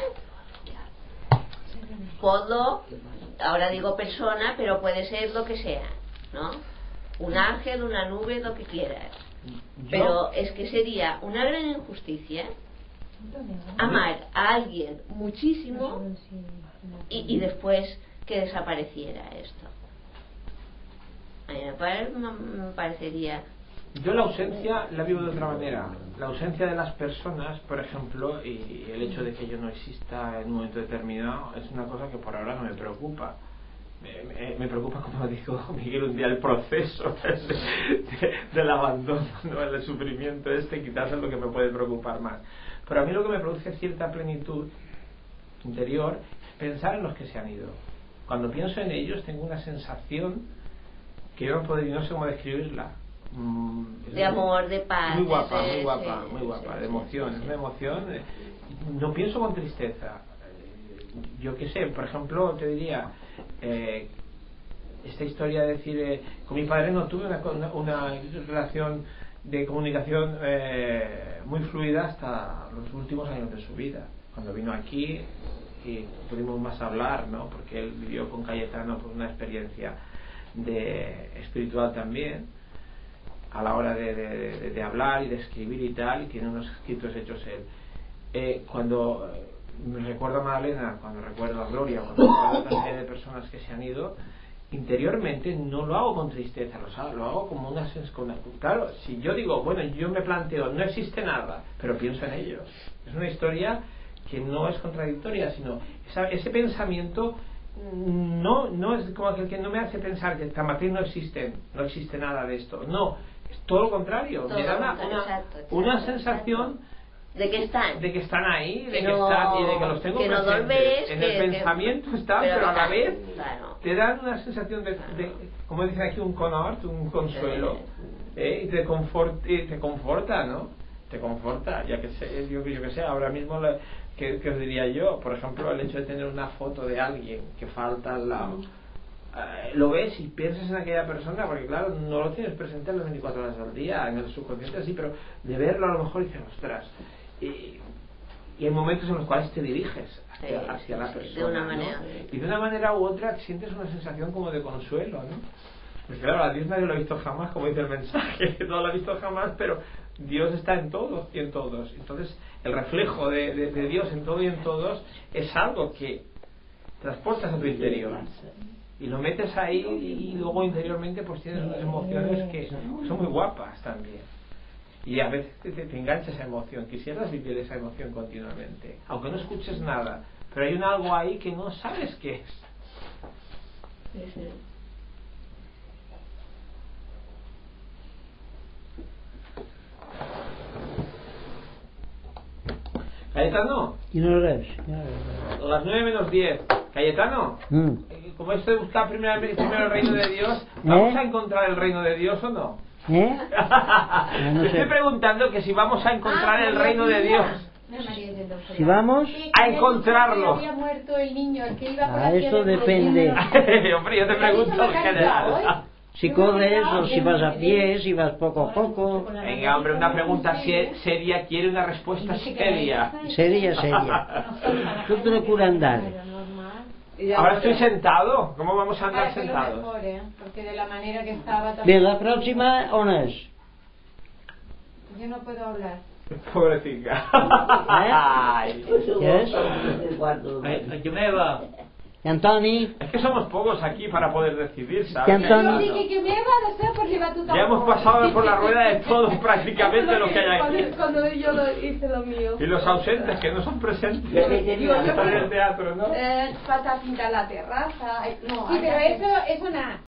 Ahora digo persona, pero puede ser lo que sea, ¿no? Un ángel, una nube, lo que quieras. Pero es que sería una gran injusticia amar a alguien muchísimo y después que desapareciera esto. A mí me parecería... Yo la ausencia la vivo de otra manera. La ausencia de las personas, por ejemplo, y el hecho de que yo no exista en un momento determinado, es una cosa que por ahora no me preocupa. Me preocupa, como dijo Miguel un día, el proceso del abandono, ¿no? El sufrimiento quizás es lo que me puede preocupar más. Pero a mí lo que me produce cierta plenitud interior es pensar en los que se han ido. Cuando pienso en ellos tengo una sensación que yo no sé cómo describirla. De amor, de paz. Muy guapa, de emoción. Es una emoción. No pienso con tristeza. Yo qué sé, por ejemplo, te diría, esta historia de decir, con mi padre no tuve una relación de comunicación muy fluida hasta los últimos años de su vida. Cuando vino aquí y pudimos más hablar, ¿no? Porque él vivió con Cayetano pues, una experiencia espiritual también, a la hora de hablar y de escribir y tal, y tiene unos escritos hechos él. Cuando me recuerdo a Magdalena, cuando recuerdo a Gloria, cuando recuerdo a otra serie de personas que se han ido, interiormente no lo hago con tristeza, lo hago como una sensación. Claro, si yo digo, bueno, yo me planteo, no existe nada, pero pienso en ellos. Es una historia que no es contradictoria, sino ese pensamiento no es como aquel que no me hace pensar que Tamatrín no existe nada de esto. No, es todo lo contrario. Me da una sensación de que están ahí, de que los tengo presentes. En el pensamiento están, pero a la vez te dan una sensación de como dicen aquí, un confort, un consuelo, y te conforta, ¿no? Te conforta, ya que sé, yo que sé, ahora mismo ¿qué os diría yo? Por ejemplo, el hecho de tener una foto de alguien que falta al lado, lo ves y piensas en aquella persona, porque claro, no lo tienes presente las 24 horas al día, en el subconsciente sí, pero de verlo a lo mejor dices, ostras, y hay momentos en los cuales te diriges hacia la persona, de una manera, ¿no? Y de una manera u otra sientes una sensación como de consuelo, ¿no? Pues claro, a Dios nadie lo ha visto jamás, como dice el mensaje, no lo ha visto jamás, pero Dios está en todos y en todos. Entonces, el reflejo de Dios en todo y en todos es algo que transportas a tu interior y lo metes ahí, y luego interiormente pues tienes unas emociones que son muy guapas también. Y a veces te engancha esa emoción, quisieras vivir esa emoción continuamente, aunque no escuches nada, pero hay algo ahí que no sabes qué es. Cayetano, las 9 menos 10. Cayetano, como esto de buscar primero el reino de Dios, ¿vamos a encontrar el reino de Dios o no? Te estoy preguntando que si vamos a encontrar el reino de Dios. Si vamos a encontrarlo. Había muerto el niño, el que iba por la eso depende. Hombre, yo te pregunto en general. Si corres o si vas a pie, si vas poco a poco. Venga, hombre, una pregunta seria quiere una respuesta seria. Seria. Tú procura andar. Ahora estoy sentado. ¿Cómo vamos a andar sentados? Mejor, porque de la manera que estaba también... Bien, la próxima, ¿on es? Yo no puedo hablar. Pobrecita. ¿Qué es? Antoni. Es que somos pocos aquí para poder decidir, ¿Qué, ¿sabes? Antoni? Ya hemos pasado por la rueda de todo prácticamente lo que hay aquí. Cuando yo hice lo mío. Y los ausentes que no son presentes en el teatro, ¿no? Para pintar la terraza. No, Sí, pero eso nada.